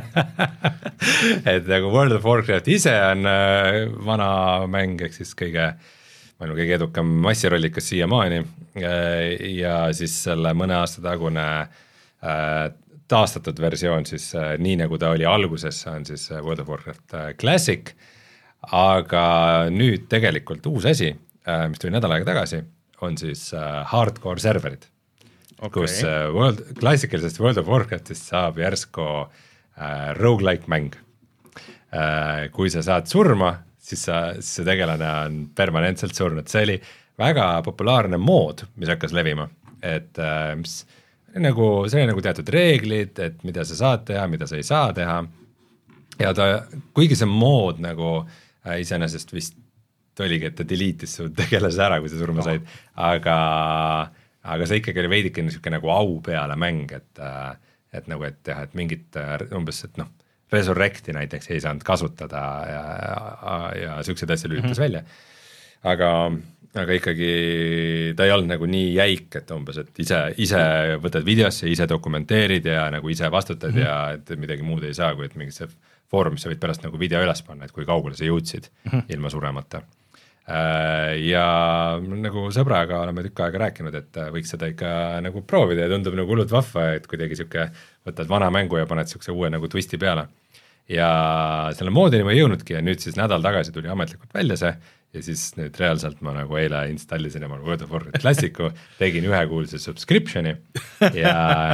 et nagu World of Warcraft ise on vana mäng, ehk siis kõige maailma kõige edukam massirollikas siiamaani ja siis selle mõne aasta tagune taastatud versioon siis nii nagu ta oli alguses, on siis World of Warcraft Classic, aga nüüd tegelikult uus asi, mis tuli nädal aega tagasi, on siis hardcore serverid, okay. kus World, klassikalisest World of Warcraftist saab järsku roguelike mäng. Kui sa saad surma, siis sa, see tegelane on permanentselt surnud. See oli väga populaarne mood, mis hakkas levima, et mis, nagu, see oli nagu teatud reeglid, et mida sa saad teha, mida sa ei saa teha ja ta, kuigi see mood nagu äh, iseenesest vist oligi, et ta delete'is su tegelase ära, kui sa surma said, aga, aga see ikkagi oli veidike niisugune nagu au peale mäng, et, et nagu, et jah, et mingit umbes, et noh, Resurrecti näiteks ei saanud kasutada ja, ja, ja siuksed asja lülitas mm-hmm. välja, aga, aga ikkagi ta ei olnud nagu nii jäik, et umbes, et ise, ise võtad videosse, ise dokumenteerid ja nagu ise vastutad mm-hmm. ja et midagi muud ei saa, kui et mingisse foorumisse võid pärast nagu video üles panna, et kui kaugele sa jõudsid mm-hmm. ilma suremata. Ja nagu sõbraga oleme tükk aega rääkinud, et võiks seda ikka nagu proovida ja tundub nagu hullult vahva, et kuidagi siuke võtad vana mängu ja paned siukse uue nagu twisti peale. ja selle moodini ma ei jõudnudki ja nüüd siis nädal tagasi tuli ametlikult välja see ja siis nüüd reaalselt ma nagu eile installisin ja ma World of Warcraft klassiku, tegin ühekuulise subscriptioni ja,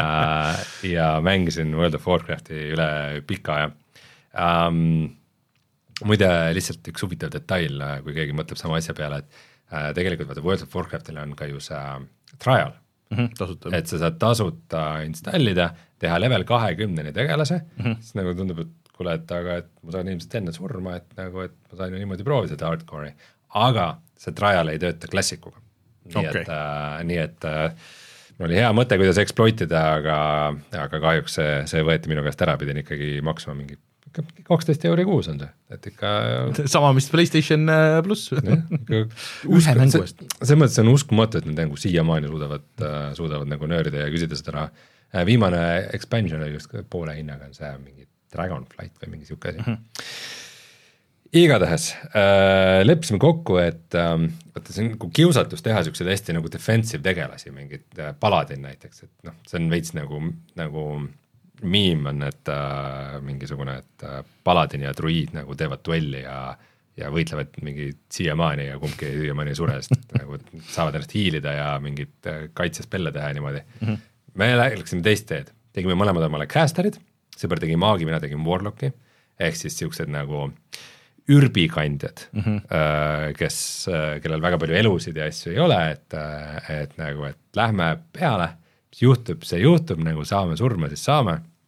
ja mängisin World of Warcrafti üle pika aja um,. Muide lihtsalt üks huvitav detail, kui keegi mõtleb sama asja peale, et äh, tegelikult vaata World of Warcraftil on ka ju see trial, mm-hmm, tasuta. Et sa saad tasuta installida, teha level kahekümneni tegelase, mm-hmm. siis nagu tundub, et kuule, et aga et ma saan ilmselt enne surma, et nagu, et ma sain ju niimoodi proovida seda hardcore'i, aga see trial ei tööta klassikuga. Nii okay. et, äh, nii et äh, mul oli hea mõte, kuidas exploitida, aga, aga kahjuks see, see võeti minu käest ära, pidin ikkagi maksma mingi kaksteist euri kuus on see, et ikka sama, mis PlayStation pluss ühe mängu eest. See mõttes on uskumatu, et need nagu siiamaani suudavad, suudavad nagu nöörida ja küsida seda raha. Viimane expansion oli just poole hinnaga on see mingi Dragonflight või mingi siuke asi. Mm-hmm. Igatahes äh, leppisime kokku, et äh, võtta, see on nagu kiusatus teha siukseid hästi nagu defensive tegelasi, mingid äh, paladin näiteks, et noh, see on veits nagu, nagu miim on, et äh, mingisugune, et äh, paladin ja druid nagu teevad duelli ja, ja võitlevad mingi siiamaani ja kumbki siiamaani ei sure, sest nagu saavad ennast hiilida ja mingit äh, kaitsespelle teha ja niimoodi. Mm-hmm. Me läksime teist teed, tegime mõlemad omale casterid, sõber tegi maagi, mina tegin warlocki, ehk siis siuksed nagu ürbikandjad, mm-hmm. äh, kes, äh, kellel väga palju elusid ja asju ei ole, et, äh, et nagu, et lähme peale, mis juhtub, see juhtub, nagu saame surma, siis saame.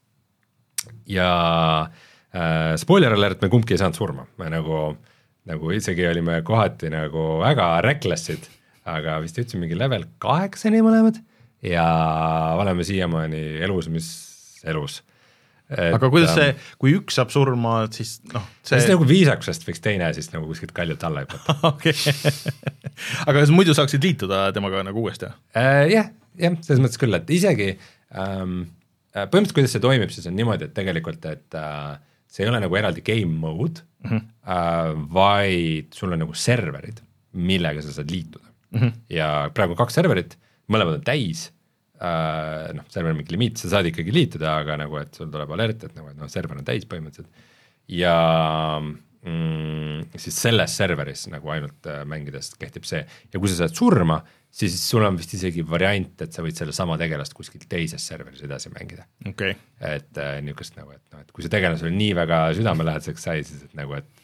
Ja äh, spoiler alert, me kumbki ei saanud surma, me nagu, nagu isegi olime kohati nagu väga recklessid, aga vist üldse mingi level kaheksani mõlemad ja oleme siiamaani elus, mis elus. Et, aga kuidas see, kui üks saab surma, siis noh see... siis nagu viisakusest võiks teine siis nagu kuskilt kaljult alla hüpata. Okay. Aga kas muidu saaksid liituda temaga nagu uuesti? Äh, jah, jah, selles mõttes küll, et isegi ähm, põhimõtteliselt kuidas see toimib, siis on niimoodi, et tegelikult, et äh, see ei ole nagu eraldi game mode, mm-hmm. äh, vaid sul on nagu serverid, millega sa saad liituda. Mm-hmm. Ja praegu kaks serverit, mõlemad on täis, Uh, noh, server on mingi limiit, sa saad ikkagi liituda, aga nagu, et sul tuleb alert, et nagu, et noh, server on täis põhimõtteliselt ja mm, siis selles serveris nagu ainult uh, mängides kehtib see ja kui sa saad surma, siis sul on vist isegi variant, et sa võid selle sama tegelast kuskil teises serveris edasi mängida. Okay. Et uh, niisugust nagu, et, no, et kui see tegelas oli nii väga südamelähedaseks sai, siis et nagu, et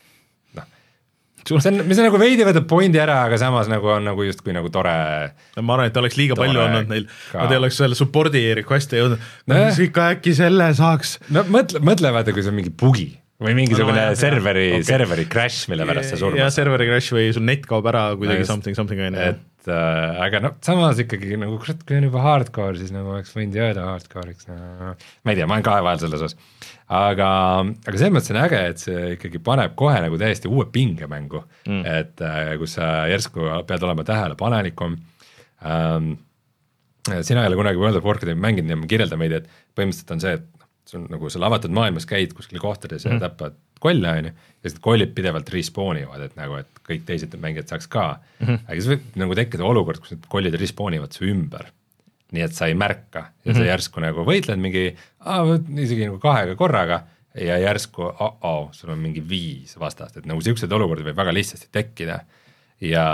see on, mis on nagu veidi võtab pointi ära, aga samas nagu on nagu justkui nagu tore. Ma arvan, et oleks liiga palju olnud neil, nad ei oleks selle supporti request'i jõudnud, no, ikka äkki selle saaks. No mõtle, mõtle vaata, kui see on mingi bugi või mingisugune no, no, serveri, okay. serveri crash, mille pärast sa surma. Ja serveri crash või sul net kaob ära kuidagi no, something, something on. Et äh, aga no samas ikkagi nagu, kui on juba hardcore, siis nagu oleks võinud jääda hardcore'iks. No, ma ei tea, ma olen kahe vahel selles osas. Aga, aga selles mõttes on äge, et see ikkagi paneb kohe nagu täiesti uue pinge mängu, mm. et äh, kus sa järsku pead olema tähelepanelikum. Ähm, sina ei ole kunagi World of Warcrafti mänginud ja ma kirjeldan meid, et põhimõtteliselt on see, et see on nagu selle avatud maailmas käid kuskil kohtades ja mm. täpad kolle on ju, ja siis kollid pidevalt respawn-ivad, et nagu, et kõik teised mängijad saaks ka. Mm-hmm. Aga siis võib nagu tekkida olukord, kus need kollid respawn-ivad su ümber. Nii et sa ei märka ja mm-hmm. sa järsku nagu võitled mingi, ah, isegi nagu kahega korraga ja järsku, oh, oh, sul on mingi viis vastast, et nagu siuksed olukordi võib väga lihtsasti tekkida. Ja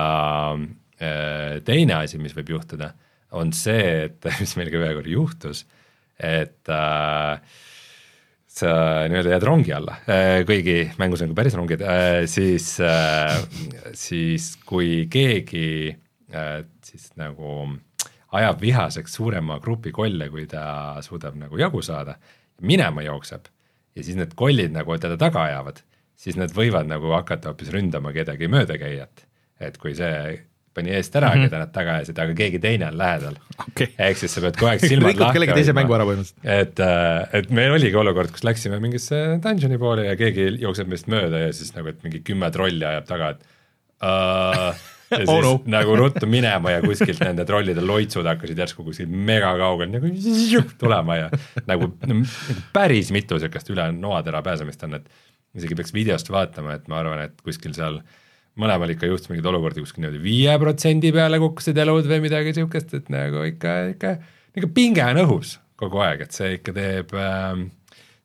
äh, teine asi, mis võib juhtuda, on see, et mis meil ka ühe kord juhtus, et äh, sa nii-öelda jääd rongi alla, äh, kuigi mängus on ka päris rongid, äh, siis, äh, siis kui keegi äh, siis nagu ajab vihaseks suurema grupi kolle, kui ta suudab nagu jagu saada, minema jookseb ja siis need kollid nagu teda taga ajavad, siis nad võivad nagu hakata hoopis ründama kedagi möödakäijat, et kui see pani eest ära, mm-hmm. keda nad taga ajasid, aga keegi teine on lähedal. Okay. Ehk siis sa pead kogu aeg silmad lahti kellegi teise mängu ära põhimõtteliselt. Et, et meil oligi olukord, kus läksime mingisse dungeoni poole ja keegi jookseb meist mööda ja siis nagu, et mingi kümme trolli ajab taga, et uh, ja siis oh no. nagu ruttu minema ja kuskilt nende trollide loitsud hakkasid järsku kuskil mega kaugel nagu tulema ja nagu, nagu päris mitu sellist üle noatera pääsemist on, et isegi peaks videost vaatama, et ma arvan, et kuskil seal mõlemal ikka juhtus mingid olukordi kuskil niimoodi viie protsendi peale kukkusid elud või midagi siukest, et nagu ikka, ikka, ikka pinge on õhus kogu aeg, et see ikka teeb,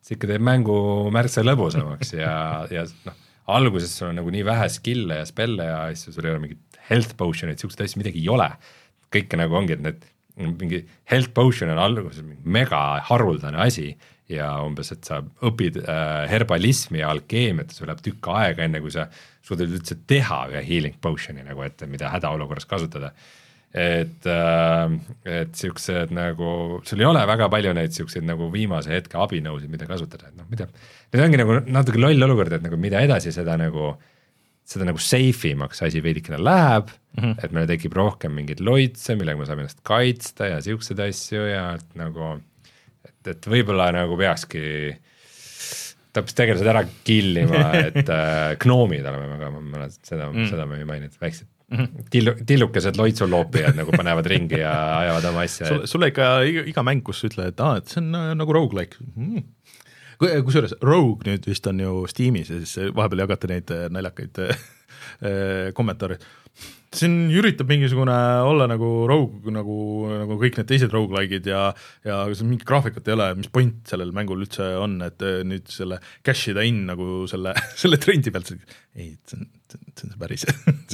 see ikka teeb mängu märksa lõbusamaks ja, ja noh, alguses sul on nagu nii vähe skill'e ja spell'e ja asju, sul ei ole mingit health potion'id, siuksed asju midagi ei ole. Kõike nagu ongi, et need mingi health potion on alguses mega haruldane asi ja umbes, et sa õpid äh, herbalismi ja alkeemiat, sul läheb tükk aega enne, kui sa suudad üldse teha ühe healing potion'i nagu, et mida hädaolukorras kasutada. Et, äh, et siuksed nagu, sul ei ole väga palju neid siukseid nagu viimase hetke abinõusid, mida kasutada, et noh, mida, need ongi nagu natuke loll olukord, et nagu mida edasi seda nagu, seda nagu safe imaks asi veidikene läheb, mm -hmm. et meil tekib rohkem mingeid loitse, millega me saame ennast kaitsta ja siuksed asju ja et nagu, et, et võib-olla nagu peakski taps tegelased ära killima, et äh, gnoomid oleme ka, ma seda, mm. seda me ei maininud, väiksed mm -hmm. tillu, tillukesed loitsuloopijad nagu panevad ringi ja ajavad oma asja. Sulle, sulle ikka iga, iga mäng, kus ütle, et aa, et see on nagu roguelike mm.. Kusjuures Rogue nüüd vist on ju Steamis ja siis vahepeal jagate neid naljakaid kommentaare. Siin üritab mingisugune olla nagu Rogue, nagu, nagu kõik need teised roguelike'id ja, ja mingi graafikat ei ole, mis point sellel mängul üldse on, et nüüd selle cash ida in nagu selle, selle trendi pealt. Ei, see on see, on see päris.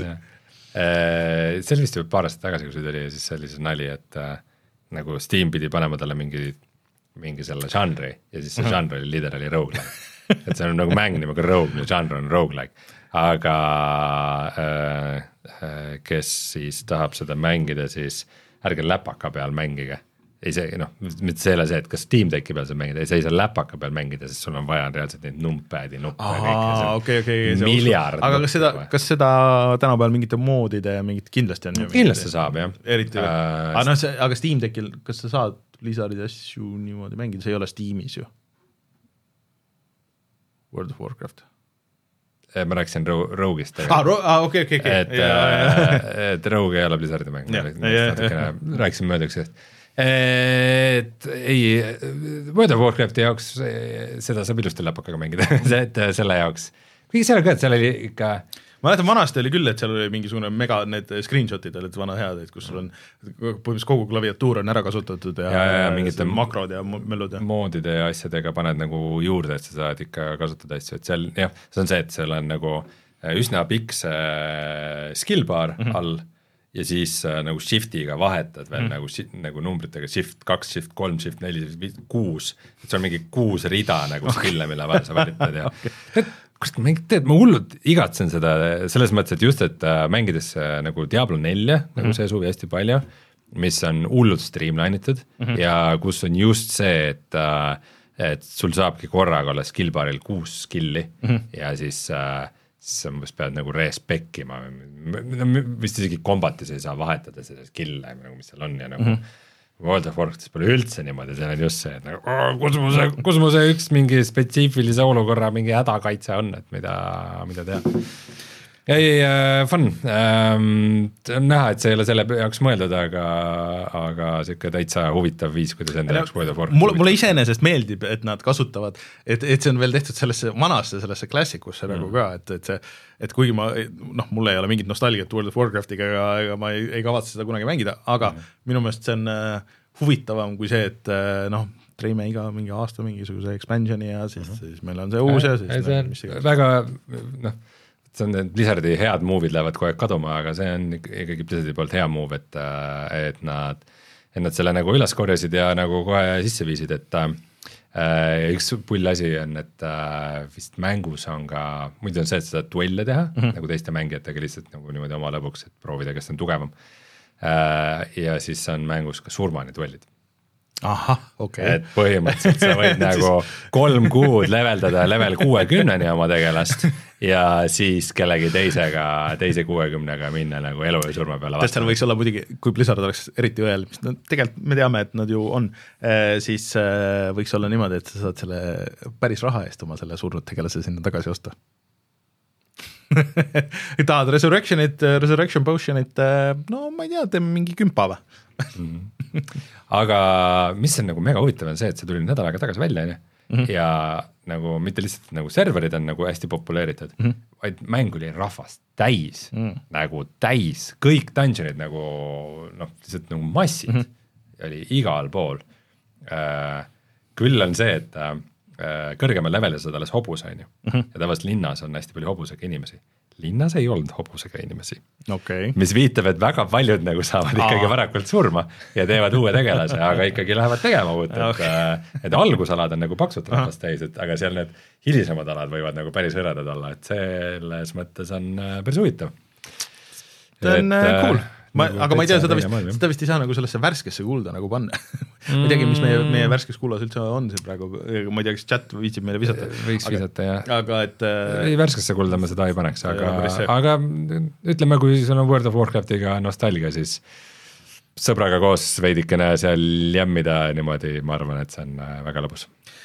See oli vist juba paar aastat tagasi, kui see tuli ja siis see oli see nali, et äh, nagu Steam pidi panema talle mingi mingi selle žanri ja siis see žanr oli literally roguelike. Et see on nagu mäng nimega Rogue, žanr on roguelike. Aga äh, kes siis tahab seda mängida, siis ärge läpaka peal mängige. Ei see, noh, mitte selle see, et kas Steam Decki peal see mängida, ei see ei saa läpaka peal mängida, sest sul on vaja reaalselt neid numpadi, nuppe ja kõik. Okay, okay, miljard. Aga kas seda, kas seda tänapäeval mingite moodide ja mingit kindlasti on? Kindlasti saab, jah. Eriti, äh, aga, no, see, aga Steam Deckil, kas sa saad Blizzardide asju niimoodi mängida, see ei ole Steamis ju. World of Warcraft. Ma rääkisin Rogue'ist. Ah, ro ah, okei, okei, okei. Et, äh, et Rogue ei ole Blizzardi mäng. Rääkisin mööduks, et, et ei, World of Warcrafti jaoks seda saab ilusti läpakaga mängida, et selle jaoks. Kuigi seal ka, et seal oli ikka ma mäletan, vanasti oli küll, et seal oli mingisugune mega need screenshotid olid vana head, et kus sul on põhimõtteliselt kogu klaviatuur on ära kasutatud ja, ja, ja mingite makrod ja mellud ja moodide ja asjadega paned nagu juurde, et sa saad ikka kasutada asju, et seal jah, see on see, et seal on nagu üsna pikk see skill bar mm -hmm. all ja siis äh, nagu shiftiga vahetad veel mm -hmm. nagu, nagu numbritega shift kaks, shift kolm, shift neli, kuus, et see on mingi kuus rida nagu okay. skill'e, mille vahel sa valitad ja okay. kust ma teed, ma hullult igatsen seda selles mõttes, et just, et äh, mängides äh, nagu Diablo nelja, mm -hmm. nagu see suvi hästi palju, mis on hullult streamline'itud mm -hmm. ja kus on just see, et äh, et sul saabki korraga olla skillbaril kuus skilli mm -hmm. ja siis äh, siis sa umbes pead nagu respectima, vist isegi kombatis ei saa vahetada seda skill'e, nagu mis seal on ja nagu mm -hmm. World of Warcraftis pole üldse niimoodi, see on just see, et nagu, kus mu see, kus mu see üks mingi spetsiifilise olukorra mingi hädakaitse on, et mida, mida teha. ei, äh, fun ähm,, on näha, et see ei ole selle jaoks mõeldud, aga, aga siuke täitsa huvitav viis, kuidas enda jaoks World of Warcraft. Mulle, mulle iseenesest meeldib, et nad kasutavad, et, et see on veel tehtud sellesse vanasse, sellesse klassikusse mm. nagu ka, et, et see, et kuigi ma, noh, mulle ei ole mingit nostalgiat World of Warcraftiga, ega, ega ma ei, ei kavatse seda kunagi mängida, aga mm. minu meelest see on uh, huvitavam kui see, et uh, noh, treime iga mingi aasta mingisuguse expansioni ja siis, mm -hmm. siis meil on see uus ja, ja siis see on meil, väga, noh, see on, et Blizzardi head move'id lähevad kogu aeg kaduma, aga see on ikkagi Blizzardi poolt hea move, et, et nad, et nad selle nagu üles korjasid ja nagu kohe sisse viisid, et äh, üks pull asi on, et äh, vist mängus on ka, muidu on see, et sa saad duelle teha mm -hmm. nagu teiste mängijatega lihtsalt nagu niimoodi oma lõbuks, et proovida, kes on tugevam äh,. ja siis on mängus ka surmani duellid. Ahah, okei okay.. et põhimõtteliselt sa võid nagu kolm kuud leveldada level kuuekümneni oma tegelast ja siis kellegi teisega, teise kuuekümnega minna nagu elu ja surma peale vastu. Seal võiks olla muidugi, kui Blizzard oleks eriti õel, mis no, tegelikult me teame, et nad ju on, siis võiks olla niimoodi, et sa saad selle päris raha eest oma selle surnud tegelase sinna tagasi osta. tahad Resurrectionit, Resurrection Potionit, no ma ei tea, teeme mingi kümpa või? mm. Aga mis on nagu mega huvitav on see, et see tuli nädal aega tagasi välja mm -hmm. ja nagu mitte lihtsalt nagu serverid on nagu hästi populeeritud mm, -hmm. vaid mäng oli rahvast täis mm, -hmm. nagu täis, kõik dungeonid nagu noh, lihtsalt nagu massid mm -hmm. oli igal pool äh,. küll on see, et äh, kõrgemal levelil saad alles hobuse, on ju uh -huh. ja tavaliselt linnas on hästi palju hobusega inimesi. Linnas ei olnud hobusega inimesi okay., mis viitab, et väga paljud nagu saavad Aa. ikkagi varakult surma ja teevad uue tegelase, aga ikkagi lähevad tegema uut, et okay. et algusalad on nagu paksult rahvast täis, et aga seal need hilisemad alad võivad nagu päris hõredad olla, et selles mõttes on päris huvitav. See on et, cool. Ma, nagu aga ma ei tea, seda vist, seda vist ei saa nagu sellesse värskesse kulda nagu panna. ma ei teagi, mis meie, meie värskes kullas üldse on siin praegu, ma ei tea, kas chat viitsib meile visata. Võiks aga, visata, jah. Aga et ei, värskesse kulda ma seda ei paneks, aga, aga ütleme, kui sul on World of Warcraftiga nostalgia, siis sõbraga koos veidikene seal jämmida niimoodi, ma arvan, et see on väga lõbus.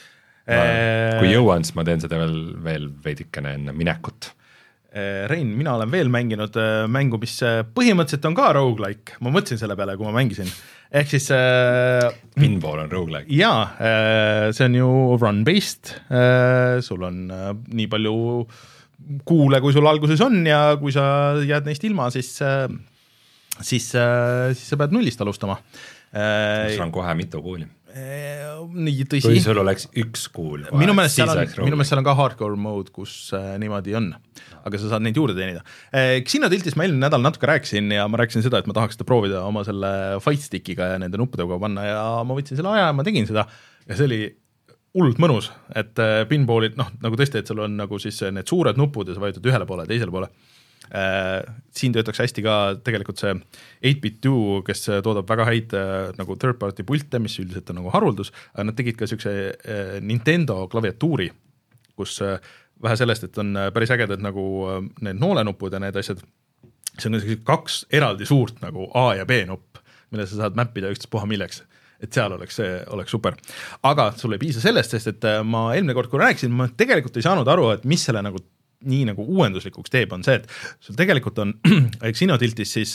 Ma, kui jõuan, siis ma teen seda veel, veel veidikene enne minekut. Rein, mina olen veel mänginud mängu, mis põhimõtteliselt on ka roguelike, ma mõtlesin selle peale, kui ma mängisin, ehk siis Pinball on roguelike. Jaa, see on ju run-based, sul on nii palju kuule, kui sul alguses on ja kui sa jääd neist ilma, siis, siis, siis sa pead nullist alustama. Sul on kohe mitu kuuli. Nii, tõsi. Kui sul oleks üks kuul. Minu meelest seal, minu meelest seal on ka hardcore mode, kus äh, niimoodi on, aga sa saad neid juurde teenida. Xeno Tiltis ma eelmine nädal natuke rääkisin ja ma rääkisin seda, et ma tahaks seda proovida oma selle fight stickiga ja nende nuppudega panna ja ma võtsin selle aja ja ma tegin seda ja see oli hullult mõnus, et pinballid, noh, nagu tõesti, et sul on nagu siis need suured nupud ja sa vajutad ühele poole, teisele poole. Äh, siin töötaks hästi ka tegelikult see eight bit two, kes toodab väga häid äh, nagu third party pilte, mis üldiselt on nagu haruldus, aga nad tegid ka siukse äh, Nintendo klaviatuuri, kus äh, vähe sellest, et on päris ägedad nagu äh, need noolenupud ja need asjad, see on kaks eraldi suurt nagu A ja B nupp, mille sa saad mappida ükstaspuha milleks, et seal oleks see oleks super. Aga sul ei piisa sellest, sest et ma eelmine kord, kui rääkisin, ma tegelikult ei saanud aru, et mis selle nagu nii nagu uuenduslikuks teeb, on see, et sul tegelikult on Xeno Tiltis siis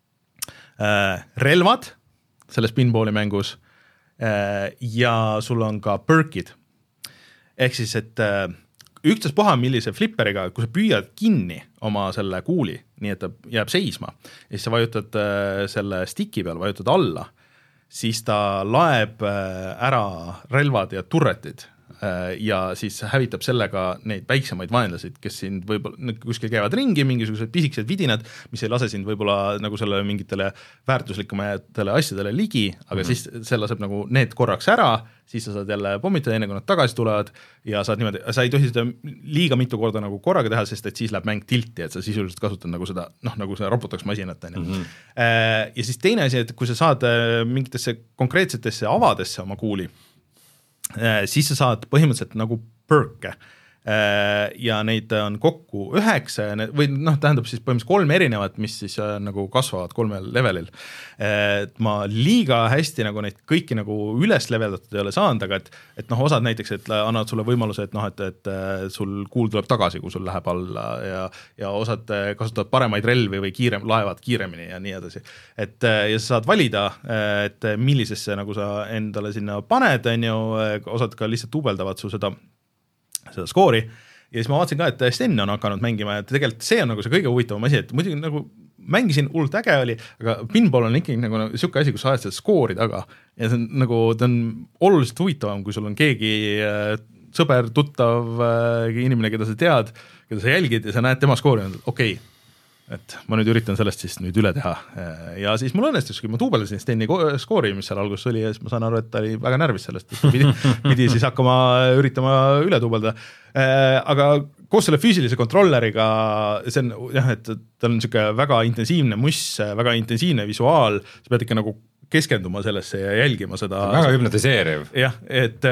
äh, relvad selles pinballi mängus äh, ja sul on ka perkid. Ehk siis, et äh, ükstaspuha millise flipperiga, kui sa püüad kinni oma selle kuuli, nii et ta jääb seisma, ja siis sa vajutad äh, selle stiki peal, vajutad alla, siis ta laeb äh, ära relvad ja turretid ja siis hävitab sellega neid väiksemaid vaenlasid, kes sind võib-olla kuskil käivad ringi, mingisugused pisikesed vidinad, mis ei lase sind võib-olla nagu selle mingitele väärtuslikumatele asjadele ligi, aga mm-hmm. siis see laseb nagu need korraks ära, siis sa saad jälle pommitada, enne kui nad tagasi tulevad ja saad niimoodi, sa ei tohi seda liiga mitu korda nagu korraga teha, sest et siis läheb mäng tilti, et sa sisuliselt kasutad nagu seda, noh, nagu see robotaks masinat. Mm-hmm. Ja siis teine asi, et kui sa saad mingitesse konkreetsetesse avadesse oma kuuli, siis sa saad põhimõtteliselt nagu perke ja neid on kokku üheksa või noh, tähendab siis põhimõtteliselt kolm erinevat, mis siis nagu kasvavad kolmel levelil. Et ma liiga hästi nagu neid kõiki nagu üles leveldatud ei ole saanud, aga et, et noh, osad näiteks, et annavad sulle võimaluse, et noh, et, et sul kuul tuleb tagasi, kui sul läheb alla ja, ja osad kasutavad paremaid relvi või kiirem, laevad kiiremini ja nii edasi. Et ja sa saad valida, et millisesse nagu sa endale sinna paned, on ju, osad ka lihtsalt duubeldavad su seda seda skoori ja siis ma vaatasin ka, et Sten on hakanud mängima ja tegelikult see on nagu see kõige huvitavam asi, et muidugi nagu mängisin, hullult äge oli, aga pinball on ikkagi nagu siuke asi, kus sa ajad seda skoori taga ja see on nagu, ta on oluliselt huvitavam, kui sul on keegi sõber, tuttav inimene, keda sa tead, keda sa jälgid ja sa näed tema skoori ja okei, okay, et ma nüüd üritan sellest siis nüüd üle teha ja siis mul õnnestuski, ma duubeldasin Steni skoori, mis seal alguses oli ja siis ma saan aru, et ta oli väga närvis sellest, et pidi, pidi siis hakkama üritama üle duubelda, aga koos selle füüsilise kontrolleriga, see on jah, et tal on niisugune väga intensiivne muss, väga intensiivne visuaal, sa pead ikka nagu keskenduma sellesse ja jälgima seda. Väga hüpnotiseeriv. Jah, et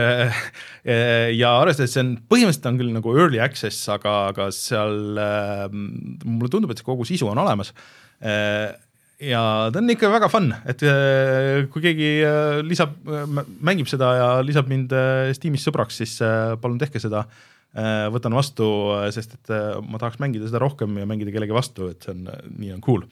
ja arvestades see on, põhimõtteliselt on küll nagu early access, aga, aga seal mulle tundub, et see kogu sisu on olemas ja ta on ikka väga fun, et kui keegi lisab, mängib seda ja lisab mind Steamis sõbraks, siis palun tehke seda, võtan vastu, sest et ma tahaks mängida seda rohkem ja mängida kellegi vastu, et see on, nii on cool.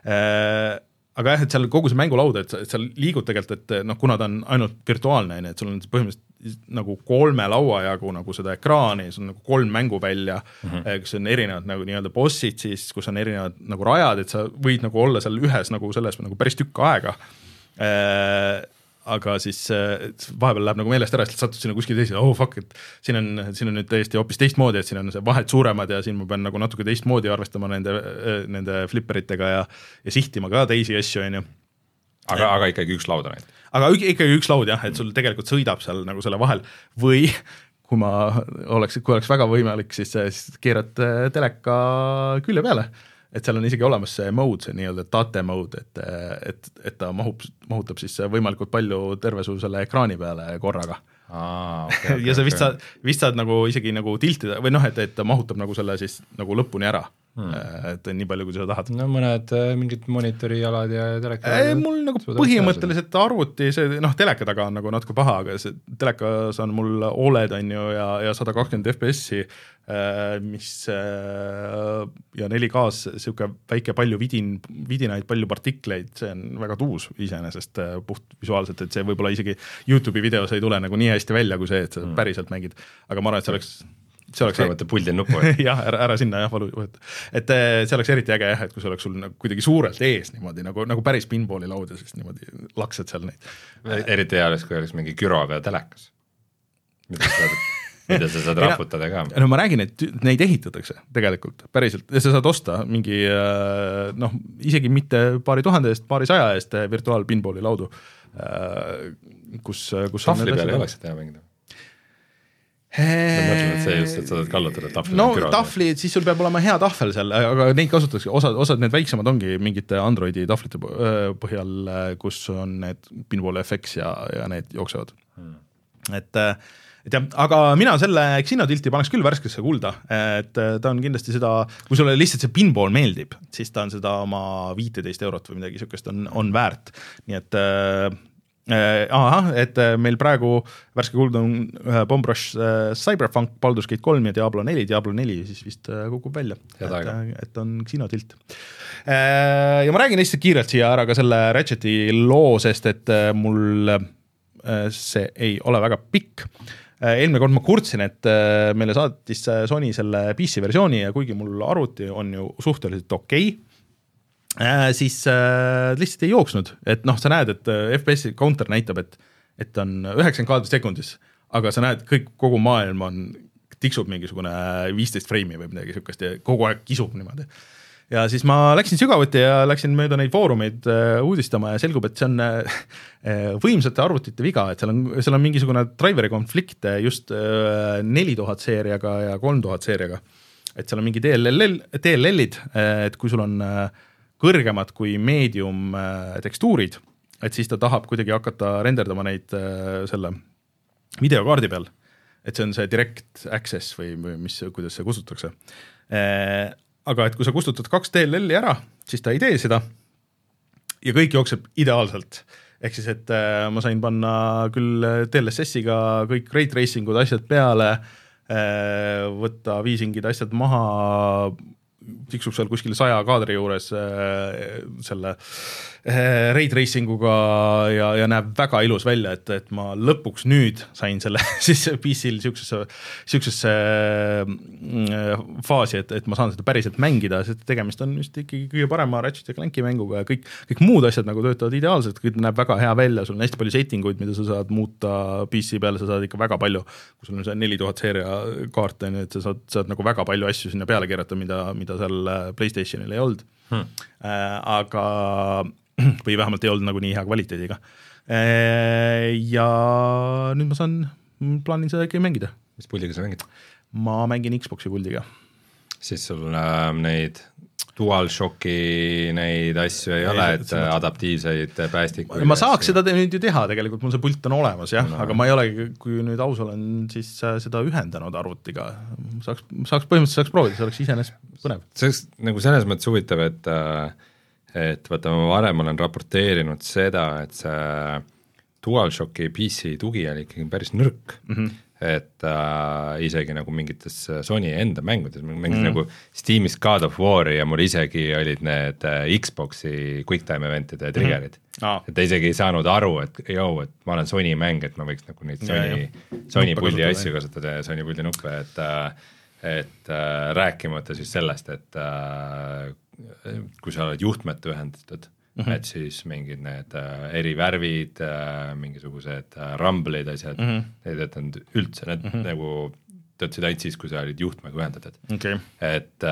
Aga jah, et seal kogu see mängulaud, et seal liigud tegelikult, et noh, kuna ta on ainult virtuaalne, et sul on põhimõtteliselt nagu kolme laua jagu nagu seda ekraani, sul on nagu kolm mängu välja, mm-hmm. kus on erinevad nagu nii-öelda bossid siis, kus on erinevad nagu rajad, et sa võid nagu olla seal ühes nagu selles nagu päris tükk aega. aga siis vahepeal läheb nagu meelest ära, siis satud sinna kuskil teisi, oh fuck, et siin on, siin on nüüd täiesti hoopis teistmoodi, et siin on see vahed suuremad ja siin ma pean nagu natuke teistmoodi arvestama nende, nende flipperitega ja, ja sihtima ka teisi asju, on ju. Aga, aga ikkagi üks laud on ainult. Aga ikkagi üks laud jah, et sul tegelikult sõidab seal nagu selle vahel või kui ma oleks, kui oleks väga võimalik, siis, siis keerad teleka külje peale. Et seal on isegi olemas see mode, see nii-öelda tate mode, et, et, et ta mahub, mahutab siis võimalikult palju terve su selle ekraani peale korraga. Aa, okay, okay, ja sa vist okay. saad, vist saad nagu isegi nagu tiltida või noh, et, et ta mahutab nagu selle siis nagu lõpuni ära. Hmm. Et nii palju, kui sa tahad. No mõned mingid monitorijalad ja teleka. Ei, mul nagu põhimõtteliselt arvuti, see, noh, teleka taga on nagu natuke paha, aga see telekas on mul O L E D on ju ja, ja sada kakskümmend F P S-i, mis ja neli K-s siuke väike palju vidin, vidinaid, palju partikleid, see on väga tuus iseenesest puht visuaalselt, et see võib-olla isegi YouTube'i videos ei tule nagu nii hästi välja kui see, et sa hmm. päriselt mängid, aga ma arvan, et see oleks see oleks võtta puldi nupu. jah, ära, ära sinna jah, valu, et see oleks eriti äge jah, et kui see oleks sul nagu kuidagi suurelt ees niimoodi, nagu, nagu päris pinballi laud ja siis niimoodi laksed seal neid. Eriti hea oleks, kui oleks mingi gyroga telekas, mida sa saad, mida sa saad raputada ka. No ma räägin, et neid ehitatakse tegelikult päriselt ja sa saad osta mingi noh, isegi mitte paari tuhande eest, paari saja eest virtuaal pinballi laudu, kus, kus tahvli peal ei oleks teha mängida. Ma mõtlen, et see just, et sa saad kallutada tahvli. No tahvli, siis sul peab olema hea tahvel seal, aga neid kasutatakse, osad, osad need väiksemad ongi mingite Androidi tahvlite põhjal, kus on need pinball F X ja, ja need jooksevad. Hmm. Et, et jah, aga mina selle Xenotilti paneks küll värskesse kulda, et ta on kindlasti seda, kui sulle lihtsalt see pinball meeldib, siis ta on seda oma viiteist eurot või midagi sükest on, on väärt. Nii et Äh, aha, et meil praegu värske kuld on Bomb Rush äh, Cyberpunk, Baldur's Gate kolm ja Diablo neli, Diablo neli siis vist äh, kukub välja, et, et on Xenotilt. Äh, ja ma räägin lihtsalt kiirelt siia ära ka selle Ratcheti loo, sest et äh, mul äh, see ei ole väga pikk. Äh, eelmine kord ma kurtsin, et äh, meile saatis Sony selle P C versiooni ja kuigi mul arvuti on ju suhteliselt okei, okay, Äh, siis äh, lihtsalt ei jooksnud, et noh, sa näed, et äh, F P S counter näitab, et, et on üheksakümmend kaadrit sekundis, aga sa näed, kõik, kogu maailm on, tiksub mingisugune viisteist freimi või midagi sükest ja kogu aeg kisub niimoodi. Ja siis ma läksin sügavuti ja läksin mööda neid foorumeid äh, uudistama ja selgub, et see on äh, võimsate arvutite viga, et seal on, seal on mingisugune driveri konflikt just äh, neli tuhat seeriaga ja kolm tuhat seeriaga. Et seal on mingi D L L, D L L-id, et kui sul on äh, kõrgemad kui medium tekstuurid, et siis ta tahab kuidagi hakata renderdama neid selle videokaardi peal, et see on see direct access või mis, kuidas see kustutatakse. Aga et kui sa kustutad kaks D L L-i ära, siis ta ei tee seda ja kõik jookseb ideaalselt. Ehk siis, et ma sain panna küll D L S S-iga kõik ray tracingud asjad peale, võtta viisingid asjad maha, tiksub seal kuskil saja kaadri juures äh, selle äh, ray tracinguga ja, ja näeb väga ilus välja, et, et ma lõpuks nüüd sain selle siis P C-l siuksesse, siuksesse äh, faasi, et, et ma saan seda päriselt mängida, sest tegemist on just ikkagi kõige parema Ratchet ja Clanki mänguga ja kõik, kõik muud asjad nagu töötavad ideaalselt, kõik näeb väga hea välja, sul on hästi palju settinguid, mida sa saad muuta P C peale, sa saad ikka väga palju, kui sul on see neli tuhat seeria kaarte, et sa saad, saad nagu väga palju asju sinna peale keerata, mida, mida seal PlayStationil ei olnud hmm. äh, aga või vähemalt ei olnud nagu nii hea kvaliteediga äh, ja nüüd ma saan, plaanin seda ikka mängida. Mis puldiga sa mängid? Ma mängin Xboxi puldiga. Siis sul äh, neid DualShocki neid asju ei, ei ole, et see, adaptiivseid päästikuid. Ma saaks seda nüüd ju teha tegelikult, mul see pult on olemas jah no., aga ma ei ole, kui nüüd aus olen, siis seda ühendanud arvutiga. Saaks, saaks põhimõtteliselt saaks proovida, see oleks iseenesest põnev. See oleks nagu selles mõttes huvitav, et, et vaata, ma varem olen raporteerinud seda, et see DualShocki P C tugi oli ikkagi päris nõrk. Mm-hmm. et äh, isegi nagu mingites Sony enda mängudes, mängisin mm. nagu Steamis God of War'i ja mul isegi olid need äh, Xboxi QuickTime eventide triggerid mm. ah. et ta isegi ei saanud aru, et joo, et ma olen Sony mäng, et ma võiks nagu neid Sony, ja, Sony puldi asju kasutada ja Sony puldi nuppe, et äh, et äh, rääkimata siis sellest, et äh, kui sa oled juhtmete ühendatud, mm-hmm. et siis mingid need äh, eri värvid äh,, mingisugused äh, rumble'id asjad mm-hmm. ei töötanud üldse, need mm-hmm. nagu töötasid ainult siis, kui sa olid juhtmega ühendatud okay. et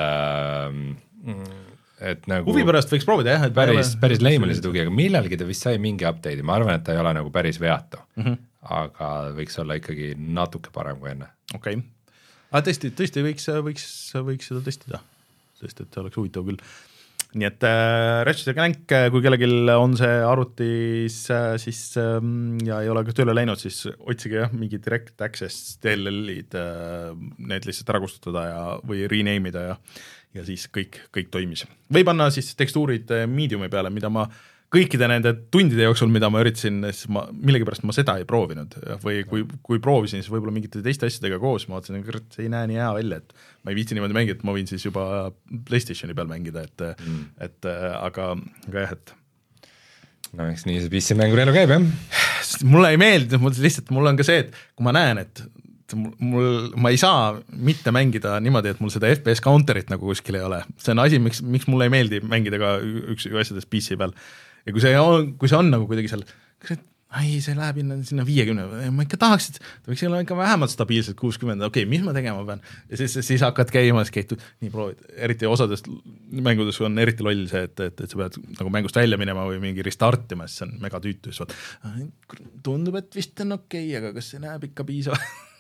äh, et nagu huvi pärast võiks proovida jah, et päris, päris lame oli see tugi, aga millalgi ta vist sai mingi update'i, ma arvan, et ta ei ole nagu päris veatu mm-hmm. aga võiks olla ikkagi natuke parem kui enne. Okei okay. aga tõesti, tõesti võiks, võiks, võiks seda testida, sest et see oleks huvitav küll. Nii et äh, Ratchet ja Clank, kui kellelgi on see arvutis äh, siis äh, ja ei ole ka tööle läinud, siis otsige jah, mingi direct access D L L-id äh, need lihtsalt ära kustutada ja, või rename ida ja, ja siis kõik, kõik toimis. Või panna siis tekstuurid mediumi peale, mida ma kõikide nende tundide jooksul, mida ma üritasin, siis ma millegipärast ma seda ei proovinud või kui, kui proovisin, siis võib-olla mingite teiste asjadega koos, ma vaatasin, et see ei näe nii hea välja, et ma ei viitsi niimoodi mängida, et ma võin siis juba PlayStationi peal mängida, et mm. et aga, aga jah, et no eks nii see P C mängurelu käib, jah? Mulle ei meeldi, mul lihtsalt, mul on ka see, et kui ma näen, et mul, ma ei saa mitte mängida niimoodi, et mul seda F P S counterit nagu kuskil ei ole, see on asi, miks, miks mulle ei meeldi mängida ka üks asjadest P C peal. Ja kui see on, kui see on nagu kuidagi seal, kas et ai, see läheb inna, sinna viiekümne, ma ikka tahaks, et ta võiks olla ikka vähemalt stabiilselt kuuskümmend, okei okay,, mis ma tegema pean? Ja siis, siis hakkad käima, siis käitud, nii proovid, eriti osadest mängudes on eriti loll see, et, et, et sa pead nagu mängust välja minema või mingi restartima, siis see on mega tüütu, siis tundub, et vist on okei okay,, aga kas see näeb ikka piisav?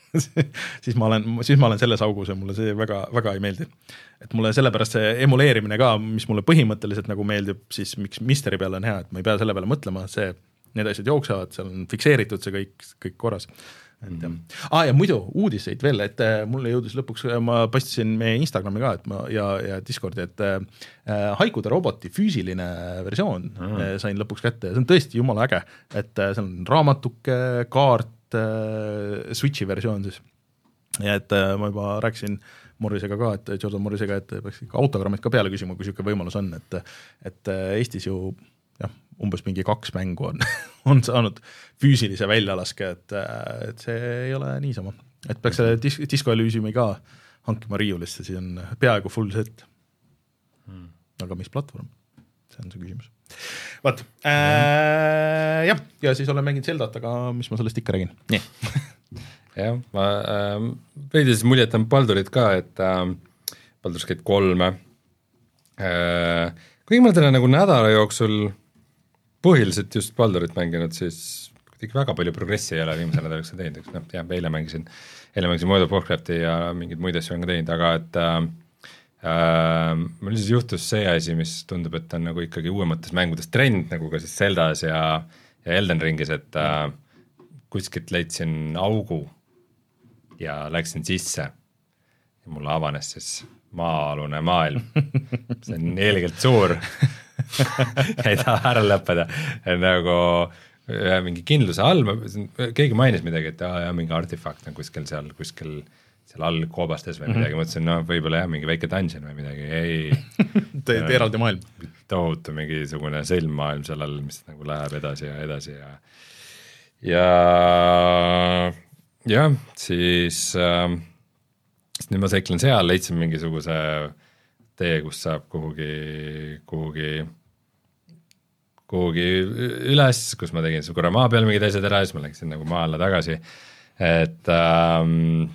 siis ma olen, siis ma olen selles augus ja mulle see väga, väga ei meeldi. Et mulle sellepärast see emuleerimine ka, mis mulle põhimõtteliselt nagu meeldib, siis miks Misteri peale on hea, et ma ei pea selle peale mõtlema, see, need asjad jooksevad, seal on fikseeritud see kõik, kõik korras. Et, mm-hmm. ah, ja muidu uudiseid veel, et mulle jõudis lõpuks, ma pastisin meie Instagrami ka et ma, ja, ja Discordi, et äh, Haikude roboti füüsiline versioon mm-hmm. sain lõpuks kätte ja see on tõesti jumala äge, et äh, seal on raamatuke, kaart, Switchi versioon siis ja et ma juba rääkisin Morrisega ka, et Jordan Morrisega, et peaks ikka autogrammid ka peale küsima, kui siuke võimalus on, et et Eestis ju jah, umbes mingi kaks mängu on, on saanud füüsilise väljalaske, et, et see ei ole niisama, et peaks selle dis- Disco Elysiumi ka hankima riiulisse, siis on peaaegu full set hmm. aga mis platvorm? See on see küsimus. Vaat, äh, jah, ja siis olen mänginud Zeldat, aga mis ma sellest ikka räägin. Nii. jah, ma äh, veidi siis muljetan Baldurit ka, et äh, Baldur's Gate kolme äh, kuigi ma täna nagu nädala jooksul põhiliselt just Baldurit mänginud, siis kuidagi väga palju progressi ei ole viimase nädalaks teinud, eks noh, jah, eile mängisin, eile mängisin World of Warcrafti ja mingeid muid asju on ka teinud, aga et äh, Uh, mul siis juhtus see asi, mis tundub, et on nagu ikkagi uuemates mängudes trend, nagu ka siis Zeldas ja, ja Elden Ringis, et uh, kuskilt leidsin augu ja läksin sisse ja mulle avanes siis maa-alune maailm. See on eelgelt suur ei taha ära lõppeda, nagu mingi kindluse all, keegi mainis midagi, et jah, mingi artefakt on kuskil seal, kuskil seal all koobastes või midagi, mm-hmm. mõtlesin, no võib-olla jah, mingi väike dungeon või midagi, ei Te, eraldi maailm. Tohutu mingisugune sõlmmaailm seal all, mis nagu läheb edasi ja edasi ja ja jah, siis äh, nüüd ma seiklen seal, leidsin mingisuguse tee, kus saab kuhugi kuhugi kuhugi üles, kus ma tegin korra maa peal mingid asjad ära, siis ma läksin nagu maa alla tagasi, et ähm,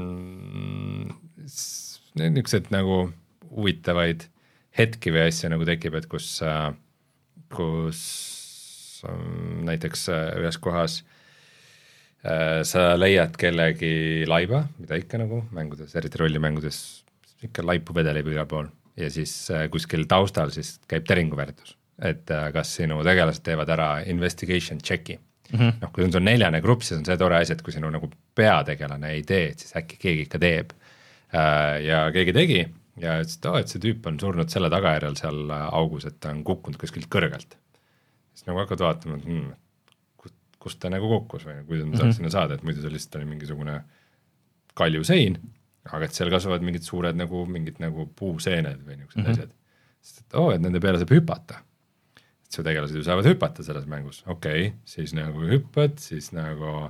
niisugused nagu huvitavaid hetki või asja nagu tekib, et kus, kus näiteks ühes kohas sa leiad kellegi laiba, mida ikka nagu mängudes, eriti rollimängudes, ikka laipu vedeleb igal pool ja siis kuskil taustal siis käib teringuväärdus, et kas sinu tegelased teevad ära investigation checki. Mm-hmm. noh, kui on sul neljane grupp, siis on see tore asi, et kui sinu nagu peategelane ei tee, siis äkki keegi ikka teeb äh, ja keegi tegi ja ütles, et, oh, et see tüüp on surnud selle tagajärjel seal augus, et ta on kukkunud kuskilt kõrgelt. Siis nagu hakkad vaatama, et hmm, kust, kust ta nagu kukkus või kuidas ma saaks mm-hmm. sinna saada, et muidu see lihtsalt oli mingisugune kaljusein, aga et seal kasvavad mingid suured nagu, mingid nagu puuseened või niisugused mm-hmm. asjad. Sest, et, oh, et nende peale saab hüpata. Su tegelased ju saavad hüpata selles mängus, okei okay,, siis nagu hüppad, siis nagu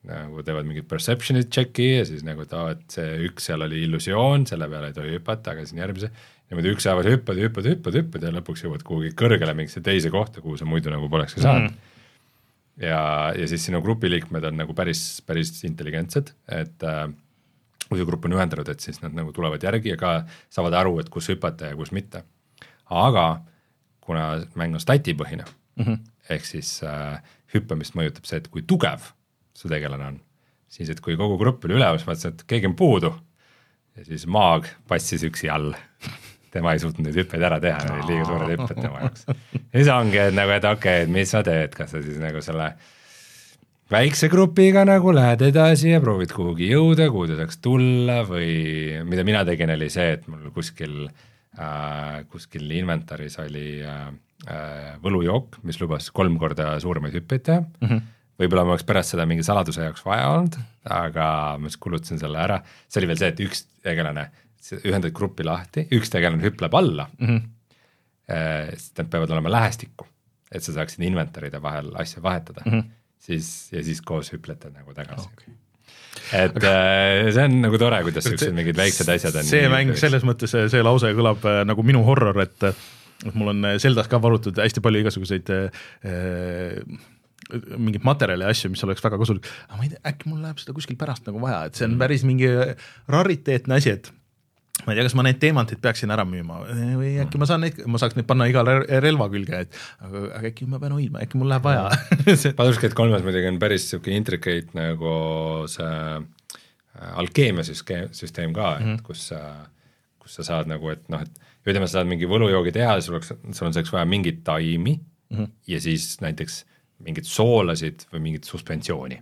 nagu teevad mingid perception'id checki ja siis nagu ta, et see üks seal oli illusioon, selle peale ei tohi hüpata, aga siin järgmise niimoodi üks päeval hüppad, hüppad, hüppad, hüppad ja lõpuks jõuad kuhugi kõrgele mingisse teise kohta, kuhu sa muidu nagu polekski saanud mm. -hmm. ja, ja siis sinu grupiliikmed on nagu päris, päris intelligentsed, et äh, kui see grupp on ühendanud, et siis nad nagu tulevad järgi ja ka saavad aru, et kus hüpata ja kus mitte. Aga kuna mäng on statipõhine mm, -hmm. ehk siis äh, hüppamist mõjutab see, et kui tugev su tegelane on, siis et kui kogu grupp oli ülemus, mõtlesin, et keegi on puudu ja siis maag passis üksi all. Tema ei suutnud neid hüppeid ära teha, oli liiga suured hüpped tema jaoks. Ja siis ongi, et nagu, et okei okay,, et mis sa teed, kas sa siis nagu selle väikse grupiga nagu lähed edasi ja proovid kuhugi jõuda, kuhu ta saaks tulla või mida mina tegin, oli see, et mul kuskil, äh, kuskil inventaris oli äh, võlujook, mis lubas kolm korda suuremaid hüppeid teha. Mm -hmm. Võib-olla ma oleks pärast seda mingi saladuse jaoks vaja olnud, aga ma siis kulutasin selle ära. See oli veel see, et üks tegelane, ühendad gruppi lahti, üks tegelane hüpleb alla, mm -hmm. siis nad peavad olema lähestikku, et sa saaksid inventaride vahel asja vahetada, mm -hmm. siis, ja siis koos hüplete nagu tagasi okay. Et aga see on nagu tore, kuidas siuksed mingid väiksed asjad on. See mäng, selles mõttes see lause kõlab nagu minu horror, et mul on Zeldas ka varutud hästi palju igasuguseid äh, mingit materjali asju, mis oleks väga kasulik, aga ma ei tea, äkki mul läheb seda kuskil pärast nagu vaja, et see on päris mingi rariteetne asi, et ma ei tea, kas ma need teemantid peaksin ära müüma või äkki ma saan neid, ma saaks neid panna igale relva külge, et aga, aga äkki ma pean hoidma, äkki mul läheb vaja. Baldur's Gate kolmes muidugi on päris siuke intricate nagu see alkeemia süsteem ka, et mm -hmm. kus, kus sa saad nagu, et noh, et ütleme, sa saad mingi võlujoogi teha, sul oleks, sul on selleks vaja mingit taimi mm -hmm. ja siis näiteks mingid soolasid või mingit suspensiooni.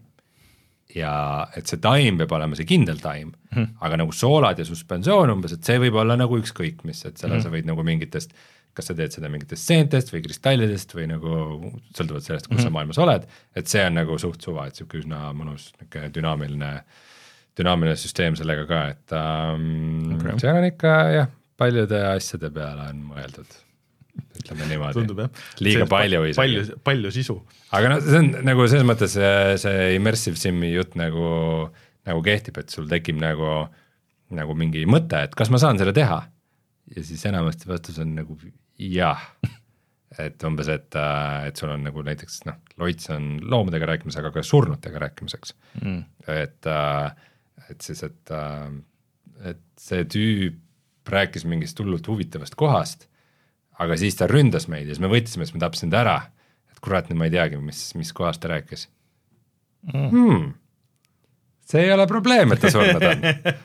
Ja et see taim peab olema see kindel taim, mm. aga nagu soolad ja suspensioon umbes, et see võib olla nagu ükskõik mis, et selle mm. sa võid nagu mingitest, kas sa teed seda mingitest seentest või kristallidest või nagu sõltuvalt sellest, kus mm. sa maailmas oled, et see on nagu suht suva, et siuke üsna mõnus dünaamiline, dünaamiline süsteem sellega ka, et um, okay. see on ikka jah, paljude asjade peale on mõeldud. Ütleme niimoodi, tundub, liiga palju isegi. Palju, palju sisu. Aga no see on nagu selles mõttes see, see immersive sim'i jutt nagu, nagu kehtib, et sul tekib nagu, nagu mingi mõte, et kas ma saan selle teha? Ja siis enamasti vastus on nagu jah. Et umbes, et, et sul on nagu näiteks noh, loits on loomadega rääkimisega, aga ka surnutega rääkimiseks. Mm. Et, et siis, et, et see tüüp rääkis mingist hullult huvitavast kohast, aga siis ta ründas meid ja siis me võtsime, siis me tapsin ta ära, et kurat, ma ei teagi, mis, mis kohast ta rääkis. Mm. Hmm. See ei ole probleem, et ta surnud on.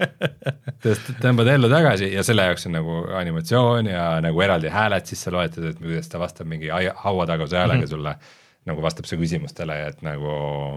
Tõmbad ellu tagasi ja selle jaoks on nagu animatsioon ja nagu eraldi hääled sisse loetud, et kuidas ta vastab mingi hauataguse häälega mm-hmm. sulle, nagu vastab see küsimustele ja et nagu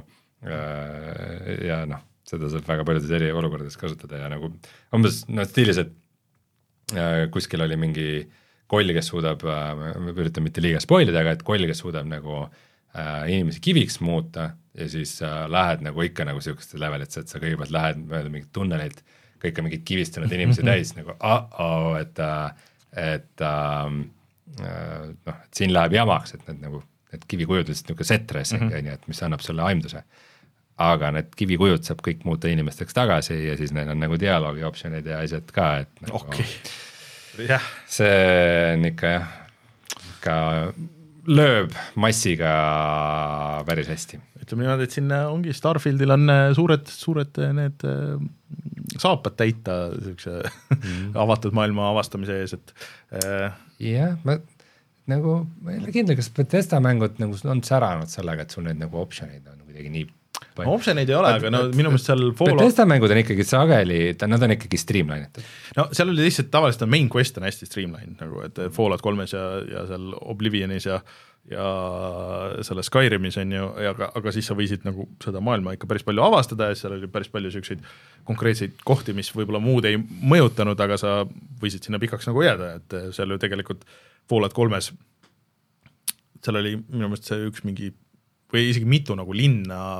äh, ja noh, seda saab väga paljudes eri olukordades kasutada ja nagu umbes no stiilis, et äh, kuskil oli mingi koll, kes suudab, ma üritan mitte liiga spoilida, aga et koll, kes suudab nagu äh, inimesi kiviks muuta ja siis äh, lähed nagu ikka nagu sihukeste levelitesse, et sa kõigepealt lähed mööda mingit tunnelit, kõik on mingid kivistunud inimesi täis nagu uh-oh, et, et äh, noh, et siin läheb jamaks, et need nagu, need kivikujud lihtsalt niisugune setres mm, -hmm. et mis annab sulle aimduse. Aga need kivikujud saab kõik muuta inimesteks tagasi ja siis neil on nagu dialoogi optsionid ja asjad ka, et nagu, okay. Yeah. see on ikka jah, ikka lööb massiga päris hästi. Ütleme niimoodi, et siin ongi Starfieldil on suured, suured need saapad täita sellise mm. avatud maailma avastamise ees, et äh... jah, ma nagu, ma ei ole kindel, kas Bethesda mängud nagu on säranud sellega, et sul need nagu optionid on kuidagi nii no, optionid ei ole, aga no minu meelest seal Fallout... Bethesda mängud on ikkagi sageli, nad on ikkagi streamline'itud. No seal oli lihtsalt tavaliselt on main quest on hästi streamline, nagu et Fallout kolmes ja, ja seal Oblivionis ja, ja selle Skyrimis on ju, aga, aga siis sa võisid nagu seda maailma ikka päris palju avastada ja seal oli päris palju selliseid konkreetseid kohti, mis võib-olla muud ei mõjutanud, aga sa võisid sinna pikaks nagu jääda, et seal ju tegelikult Fallout kolmes seal oli minu meelest see üks mingi või isegi mitu nagu linna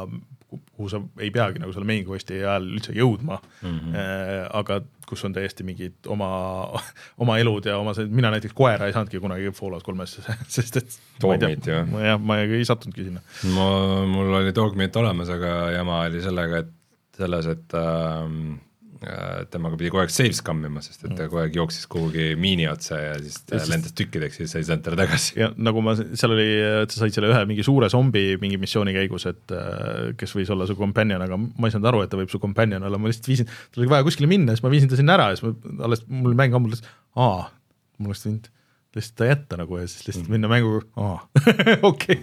kuhu sa ei peagi nagu selle main quest'i ajal üldse jõudma mm, Mhm. -hmm. aga kus on täiesti mingid oma, oma elud ja oma see, mina näiteks koera ei saanudki kunagi Fallout kolmes, sest et Dogmeat, jah. ma, jah, ma ei sattunudki sinna. ma, mul oli Dogmeat olemas, aga jama oli sellega, et selles, et äh, temaga pidi kogu aeg save skammima, sest et ta kogu aeg jooksis kuhugi miini otsa ja siis ta lendas tükkideks ja siis sa ei saanud talle tagasi. Ja nagu ma, seal oli, et sa said selle ühe mingi suure zombi mingi missiooni käigus, et kes võis olla su companion, aga ma ei saanud aru, et ta võib su companion olla, ma lihtsalt viisin, tal oli vaja kuskile minna, siis ma viisin ta sinna ära ja siis ma alles, mul mäng ammul lihtsalt, aa, mul oleks võinud lihtsalt ta jätta nagu ja siis lihtsalt minna mängu, aa, okei.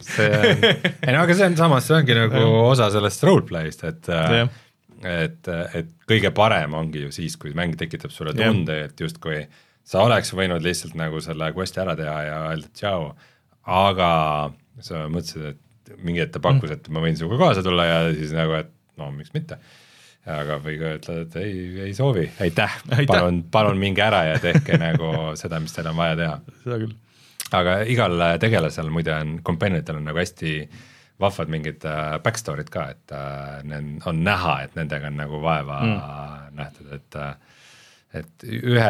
ei no aga see on samas, see ongi nagu osa sellest roleplay'st, et ja. et, et kõige parem ongi ju siis, kui mäng tekitab sulle tunde, et justkui sa oleks võinud lihtsalt nagu selle quest'i ära teha ja öelda tšau, aga sa mõtlesid, et mingi ette pakkus, et ma võin sinuga kaasa tulla ja siis nagu, et no miks mitte. Aga või ka ütled, et ei, ei soovi, aitäh, palun, palun minge ära ja tehke nagu seda, mis teil on vaja teha. Seda küll. Aga igal tegelasel muide on, companionitel on nagu hästi vahvad mingid uh, backstory'd ka, et uh, on näha, et nendega on nagu vaeva mm. nähtud, et, uh, et ühe,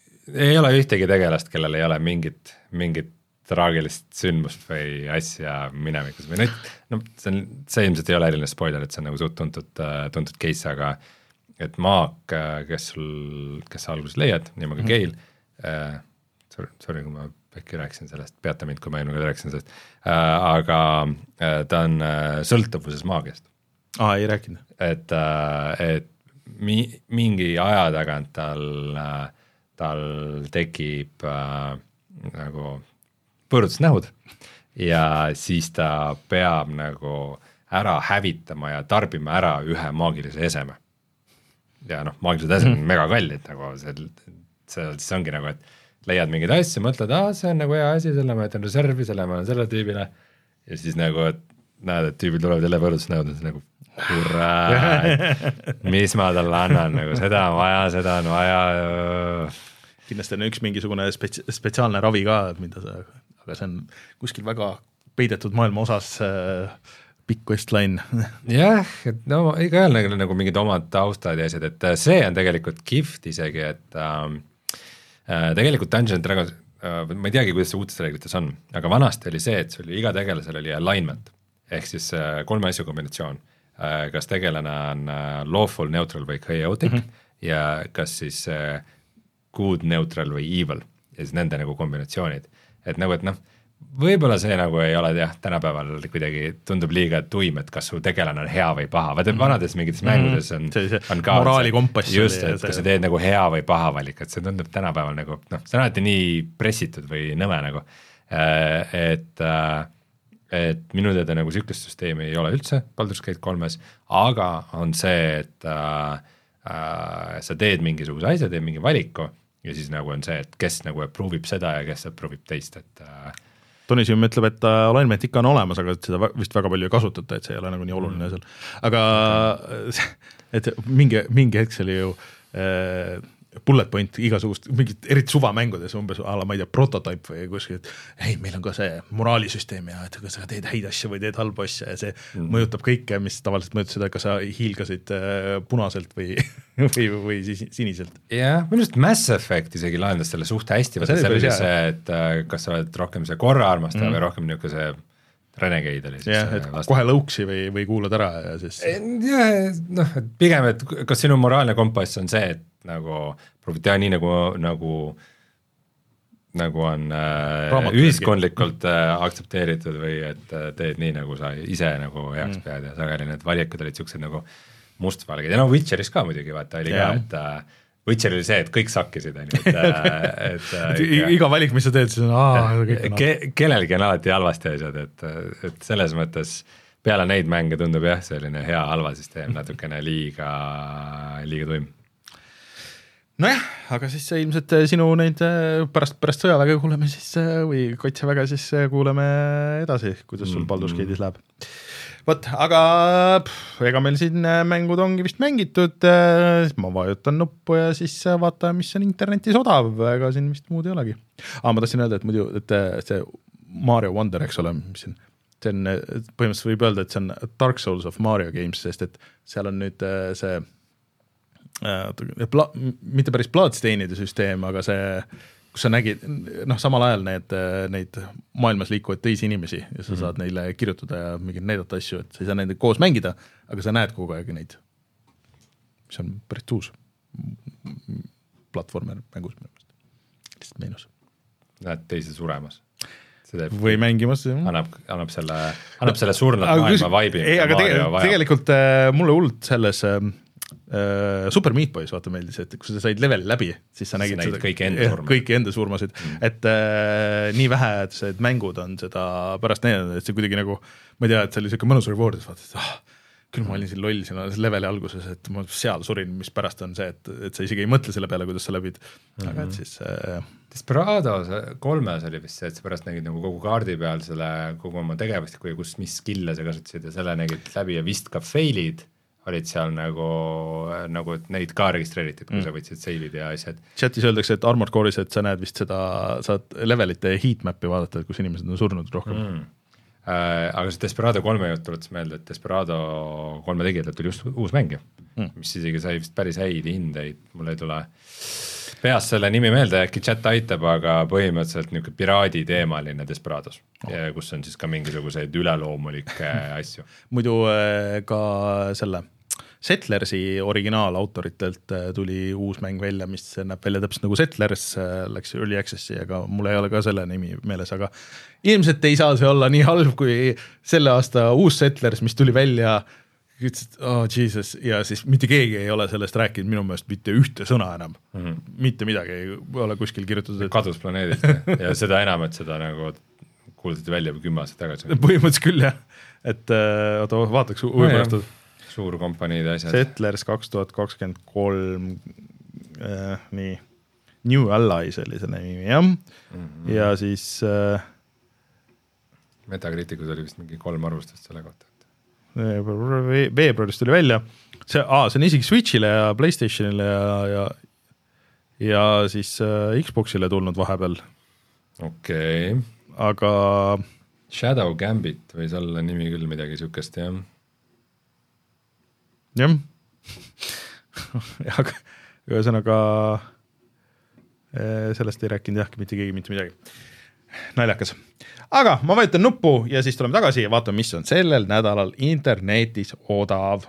ei ole ühtegi tegelast, kellel ei ole mingit, mingit traagilist sündmust või asja minevikus või nüüd, no see, on, see ilmselt ei ole eriline spoiler, et see on nagu suht tuntud, uh, tuntud case, aga et Maak, kes sul, kes sa alguses leiad, nimega mm. Gail, uh, sorry, sorry, kui ma äkki rääkisin sellest, peata mind, kui ma eelmine rääkisin sellest, äh, aga äh, ta on äh, sõltuvuses maagiast. Aa, ei rääkinud. Et, äh, et mi, mingi aja tagant tal, äh, tal tekib äh, nagu põõrutusnähud ja siis ta peab nagu ära hävitama ja tarbima ära ühe maagilise eseme. Ja noh, maagilised esemed on mm. mega kallid, nagu see, see, see ongi nagu, et leiad mingeid asju, mõtled, aa, see on nagu hea asi, selle ma jätan reservi, selle ma olen selle tüübile ja siis nagu, et näed, et tüübid tulevad jälle võõrutusnäud, et nagu hurraa, mis ma talle annan, nagu seda on vaja, seda on vaja. Kindlasti on üks mingisugune spetsi- spetsiaalne ravi ka, mida sa, aga see on kuskil väga peidetud maailma osas äh, pikk questline. jah, et no iga jälle nagu, nagu mingid omad taustad ja asjad, et see on tegelikult kihvt isegi, et ähm, tegelikult Dungeons and Dragons, ma ei teagi, kuidas see uutes reeglites on, aga vanasti oli see, et sul iga tegelasel oli alignment, ehk siis kolme asju kombinatsioon, kas tegelane on lawful, neutral või chaotic mm -hmm. ja kas siis good, neutral või evil ja siis nende nagu kombinatsioonid, et nagu, et noh, võib-olla see nagu ei ole jah, tänapäeval kuidagi tundub liiga tuim, et kas su tegelane on hea või paha, vaata mm -hmm. vanades mingites mängudes on, see, see on ka moraali kompass. Just, et kas sa teed nagu hea või paha valik, et see tundub tänapäeval nagu, noh, see on alati nii pressitud või nõme nagu, et, et minu teada nagu sihukest süsteemi ei ole üldse Baldur's Gate kolmes, aga on see, et äh, äh, sa teed mingisuguse asja, teed mingi valiku ja siis nagu on see, et kes nagu approve ib seda ja kes approve ib teist, et äh, Tonisium ütleb, et alignment ikka on olemas, aga seda vist väga palju ei kasutata, et see ei ole nagu nii oluline seal. Aga et mingi, mingi hetk see oli ju äh, bullet point igasugust, mingit eriti suvamängudes umbes, ala, ma ei tea, prototype või kuskil, et ei, meil on ka see moraalisüsteem ja et kas sa teed häid asju või teed halbu asju ja see mm. mõjutab kõike, mis tavaliselt mõjutab seda, kas sa hiilgasid äh, punaselt või, või, või siis siniselt. jah, minu arust Mass Effect isegi lahendas selle suht hästi, vaata see oli see, et äh, kas sa oled rohkem see korra armastaja mm. või rohkem niuke see Renegade oli siis. jah, et vastu. Kohe lõuksi või, või kuulad ära ja siis. jah, noh, et pigem, et kas sinu moraalne kompass on see, et nagu proovid teha nii nagu, nagu, nagu on äh, ühiskondlikult äh, aktsepteeritud või et äh, teed nii, nagu sa ise nagu heaks mm. pead ja sageli need valikud olid siuksed nagu mustvalged ja no Witcheris ka muidugi vaata oli yeah. ka, et äh, Witcher oli see, et kõik sakkisid, et, et I, iga valik, mis sa teed, siis on aa, ke, kellelgi on alati halvasti asjad, et, et selles mõttes peale neid mänge tundub jah, selline hea halva süsteem natukene liiga, liiga tuim. Nojah, aga siis ilmselt sinu neid pärast, pärast sõjaväge kuuleme siis või kaitseväge siis kuuleme edasi, kuidas sul Baldur's Gate'is läheb. Võt, aga pff, ega meil siin mängud ongi vist mängitud, ma vajutan nuppu ja siis vaatame, mis on internetis odav, ega siin vist muud ei olegi. Aga ma tahtsin öelda, et muidu, et see Mario Wonder, eks ole, mis siin see on, põhimõtteliselt võib öelda, et see on Dark Souls of Mario Games, sest et seal on nüüd see äh, pla, mitte päris plaatsteinide süsteem, aga see, kus sa nägid, noh, samal ajal need, neid maailmas liikuvaid teisi inimesi ja sa mm-hmm. saad neile kirjutada ja mingit näidata asju, et sa ei saa nendega koos mängida, aga sa näed kogu aeg neid, mis on päris uus platvormer mängus minu meelest, lihtsalt meenus. Näed teisi suremas. Või mängimas. Annab, annab selle, annab selle surnud aga, maailma vaibi. Ei, aga tegelikult, tegelikult äh, mulle hullult selles äh, Super Meat Boys vaata meeldis, et kui sa said leveli läbi, siis sa nägid seda, kõiki enda surmasid, kõiki enda surmasid. Mm. et äh, nii vähe, et see mängud on seda pärast näidanud, et see kuidagi nagu, ma ei tea, et see oli selline mõnus reward, et vaata, et ah, küll ma olin siin loll siin leveli alguses, et ma seal surin, mis pärast on see, et, et sa isegi ei mõtle selle peale, kuidas sa läbid, mm-hmm. aga et siis äh, Desperados kolmes oli vist see, et sa pärast nägid nagu kogu kaardi peal selle kogu oma tegevust, kui kus, mis skill'e sa kasutasid ja selle nägid läbi ja vist ka fail'id olid seal nagu, nagu neid ka registreeritud, kui mm. sa võtsid save'id ja asjad. Chatis öeldakse, et Armored Core'is, et sa näed vist seda, saad levelite heatmap'i vaadata, kus inimesed on surnud rohkem mm. Äh, aga see Desperado kolme jutt tuletas meelde, et Desperado kolme tegijatelt tuli just uus mäng, mm. mis isegi sai vist päris häid hindeid, mul ei tule peast selle nimi meelde, äkki chat aitab, aga põhimõtteliselt niisugune piraadi teemaline Desperados oh., kus on siis ka mingisuguseid üleloomulikke asju. Muidu ka selle Settlersi originaalautoritelt tuli uus mäng välja, mis näeb välja täpselt nagu Settlers, läks Early Accessi, aga mul ei ole ka selle nimi meeles, aga ilmselt ei saa see olla nii halb, kui selle aasta uus Settlers, mis tuli välja, ütlesid, oh Jesus, ja siis mitte keegi ei ole sellest rääkinud minu meelest mitte ühte sõna enam, mm-hmm. mitte midagi ei ole kuskil kirjutatud. Et... kadus planeedilt ja seda enam, et seda nagu kuulutati välja kümme aastat tagasi. Põhimõtteliselt küll jah, et oota, vaataks uuepärast. Suur kompaniid asjad. Settlers kaks tuhat kakskümmend kolm, äh, nii, New Allies oli selle nimi, jah, mm-hmm. ja siis äh, Metacriticus oli vist mingi kolm arvustust selle kohta. veebruaris tuli välja, see, aa, see on isegi Switchile ja PlayStationile ja, ja, ja siis äh, Xboxile tulnud vahepeal. Okei. Okay. Aga Shadow Gambit võis olla nimi küll midagi sükest, jah. jah, aga ühesõnaga sellest ei rääkinud jah, mitte keegi, mitte midagi. Naljakas. Aga ma vajutan nuppu ja siis tuleme tagasi ja vaatame, mis on sellel nädalal internetis odav.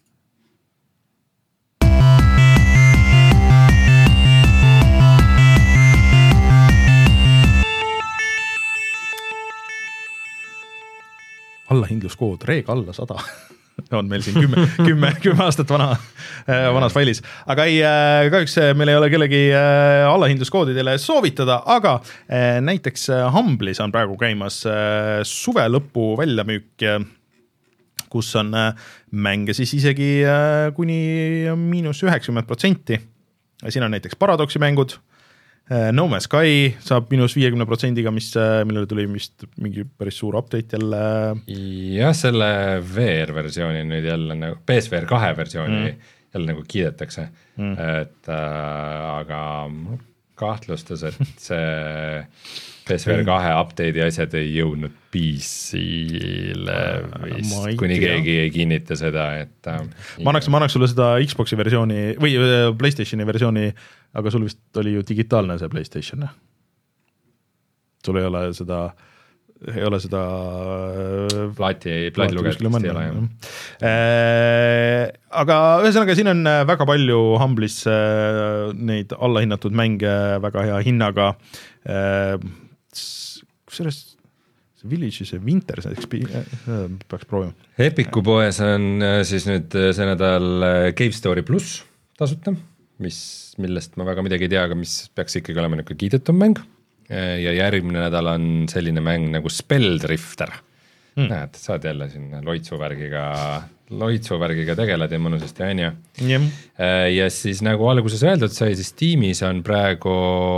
Allahindluskood, reeg alla sada on meil siin kümme, kümme, kümme aastat vana, vanas failis. Aga ei, kahjuks meil ei ole kellegi allahindluskoodi teile soovitada, aga näiteks Humble'is on praegu käimas suve lõpu väljamüük, kus on mänge siis isegi kuni miinus üheksakümmend protsenti. Siin on näiteks Paradoxi mängud, No Man's Sky saab minus viiekümne protsendiga, mis, millele tuli vist mingi päris suur update jälle. Jah, selle V R-versiooni nüüd jälle, nagu P S V R kahe versiooni mm. jälle nagu kiidetakse, mm. et äh, aga kahtlustas, et see P S V R kahe update'i asjad ei jõudnud P C-le vist, kuni keegi ei kinnita seda, et äh, ma annaks, ma annaks sulle seda Xboxi versiooni või PlayStationi versiooni, aga sul vist oli ju digitaalne see PlayStation. Sul ei ole seda ei ole seda plaati, plaati lugetud ei ole. Äh, aga ühesõnaga siin on väga palju Humble'is äh, neid allahinnatud mänge väga hea hinnaga. Äh, kusjuures Village'is ja Winter peaks proovima. Epiku poes on siis nüüd see nädal Cave Story pluss tasuta, mis, millest ma väga midagi ei tea, aga mis peaks ikkagi olema niisugune kiidetum mäng. Ja järgmine nädal on selline mäng nagu Spelldrifter. Mm. Näed, saad jälle siin loitsuvärgiga, loitsuvärgiga tegeled ja mõnusasti on ju. Yeah. Ja siis nagu alguses öeldud sai, siis tiimis on praegu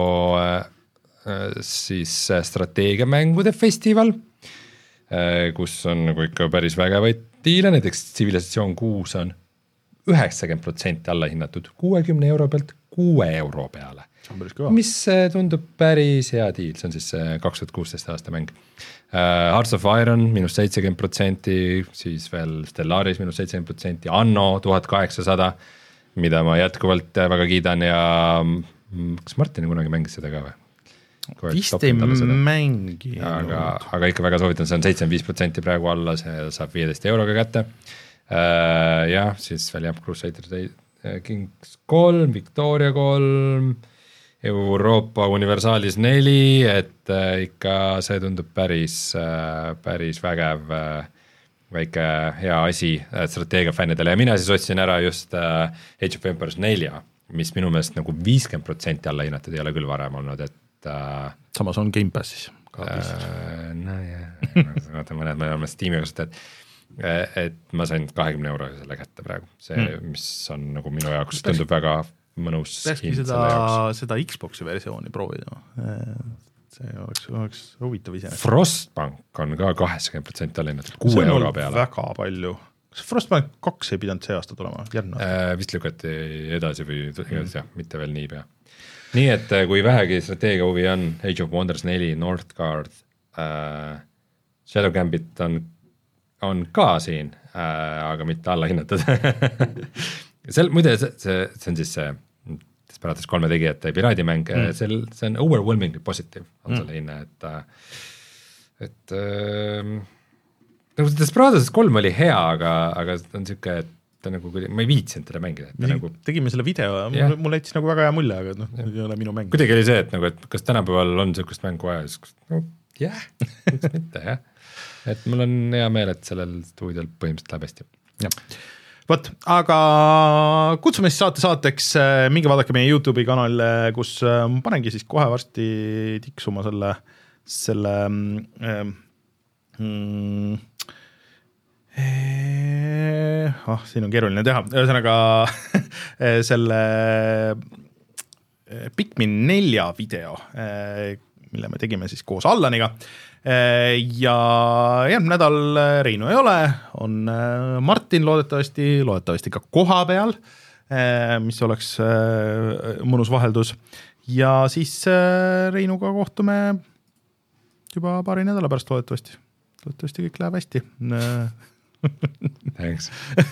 siis strateegiamängude festival, kus on nagu ikka päris vägevaid diile, näiteks Civilization kuus on üheksakümmend protsenti alla hinnatud kuuekümne euro pealt kuue euro peale. mis tundub päris hea diil, see on siis kaks tuhat kuusteist aasta mäng. Uh, Hearts of Iron miinus seitsekümmend protsenti, siis veel Stellaris miinus seitsekümmend protsenti, Anno tuhat kaheksasada, mida ma jätkuvalt väga kiidan ja kas Martin kunagi mängis seda ka või? Vist ei mängi. Aga, aga ikka väga soovitan, see on seitsekümmend viis protsenti praegu alla, see saab viieteist euroga kätte. Uh, jah, siis veel jah, Crusader Kings kolm, Victoria kolm, Euroopa Universaalis neli, et äh, ikka see tundub päris äh,, päris vägev äh, väike hea asi äh, strateegiafännidele ja mina siis otsin ära just äh, Age of Empires nelja, mis minu meelest nagu viiskümmend protsenti alla hinnatud ei ole küll varem olnud, et äh, samas on Gamepassis ka äh, no jah, vaata mõned me oleme Steam'i kasutajad, et ma sain kahekümne euroga selle kätte praegu, see hmm. mis on nagu minu jaoks tundub väga mõnus peakski seda, seda Xboxi versiooni proovida. See oleks, oleks huvitav ise. Frostbank on ka kaheksakümmend protsenti allinnatud kuue euro peale. Väga palju. Kas Frostbank kaks ei pidanud see aasta tulema? Äh, vist lükati edasi või mm. jah, mitte veel nii pea. Nii et kui vähegi strateegia huvi on Age of Wonders neli, Northgard, äh, Shadow Gambit on, on ka siin, äh, aga mitte alla hinnatud. Seal, muide, see, see, see on siis see Desperados kolme tegijate piraadimäng, mm. see, see on overwhelmingly positive, on mm. selle hinne, et et äh, nagu Desperados kolm oli hea, aga, aga on siuke, et ta nagu, ma ei viitsinud teda mängida. Me nagu, tegime selle video ja yeah. mul jättis nagu väga hea mulje, aga noh, ei ole minu mäng. Kuidagi oli see, et, nagu, et kas tänapäeval on siukest mängu vaja, no jah, miks mitte, jah. Et mul on hea meel, et sellel stuudial põhimõtteliselt läheb hästi. Jah. Võt, aga kutsume siis saate saateks, minge vaadake meie YouTube'i kanal, kus panengi siis kohe varsti tiksuma selle, selle ähm, mm, eh, oh, siin on keeruline teha, ühesõnaga selle Pikmin nelja video, mille me tegime siis koos Allaniga. Ja järgmine nädal Reinu ei ole, on Martin loodetavasti, loodetavasti ka koha peal, mis oleks mõnus vaheldus. Ja siis Reinuga kohtume juba paari nädala pärast loodetavasti. Loodetavasti kõik läheb hästi. Thanks.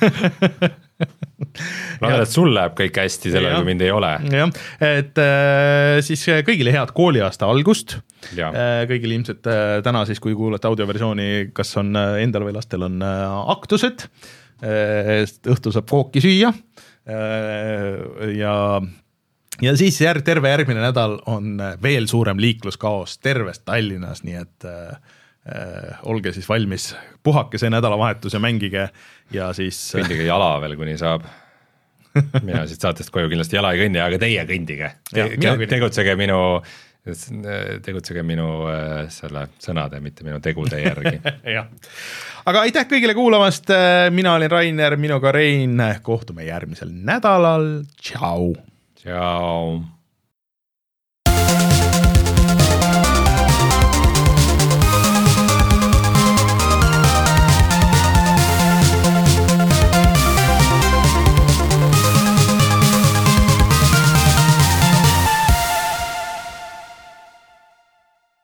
Loodan, et sul läheb kõik hästi, sellel kui mind ei ole. Jah, et äh, siis kõigile head kooliaasta algust. Äh, kõigile ilmselt äh, täna siis, kui kuulete audioversiooni, kas on äh, endal või lastel on äh, aktused, äh, õhtul saab kooki süüa äh, ja, ja siis järg, terve järgmine nädal on veel suurem liikluskaos terves Tallinnas, nii et äh, äh, olge siis valmis, puhake see nädalavahetus ja mängige ja siis kõndige jala veel, kuni saab. Mina siit saatest koju kindlasti jala ei kõnni, aga teie kõndige. Te, tegutsege minu, tegutsege minu selle sõnade, mitte minu tegude järgi. Ja. Aga aitäh kõigile kuulamast, mina olin Rainer, minuga Rein, kohtume järgmisel nädalal, tšau! Tšau!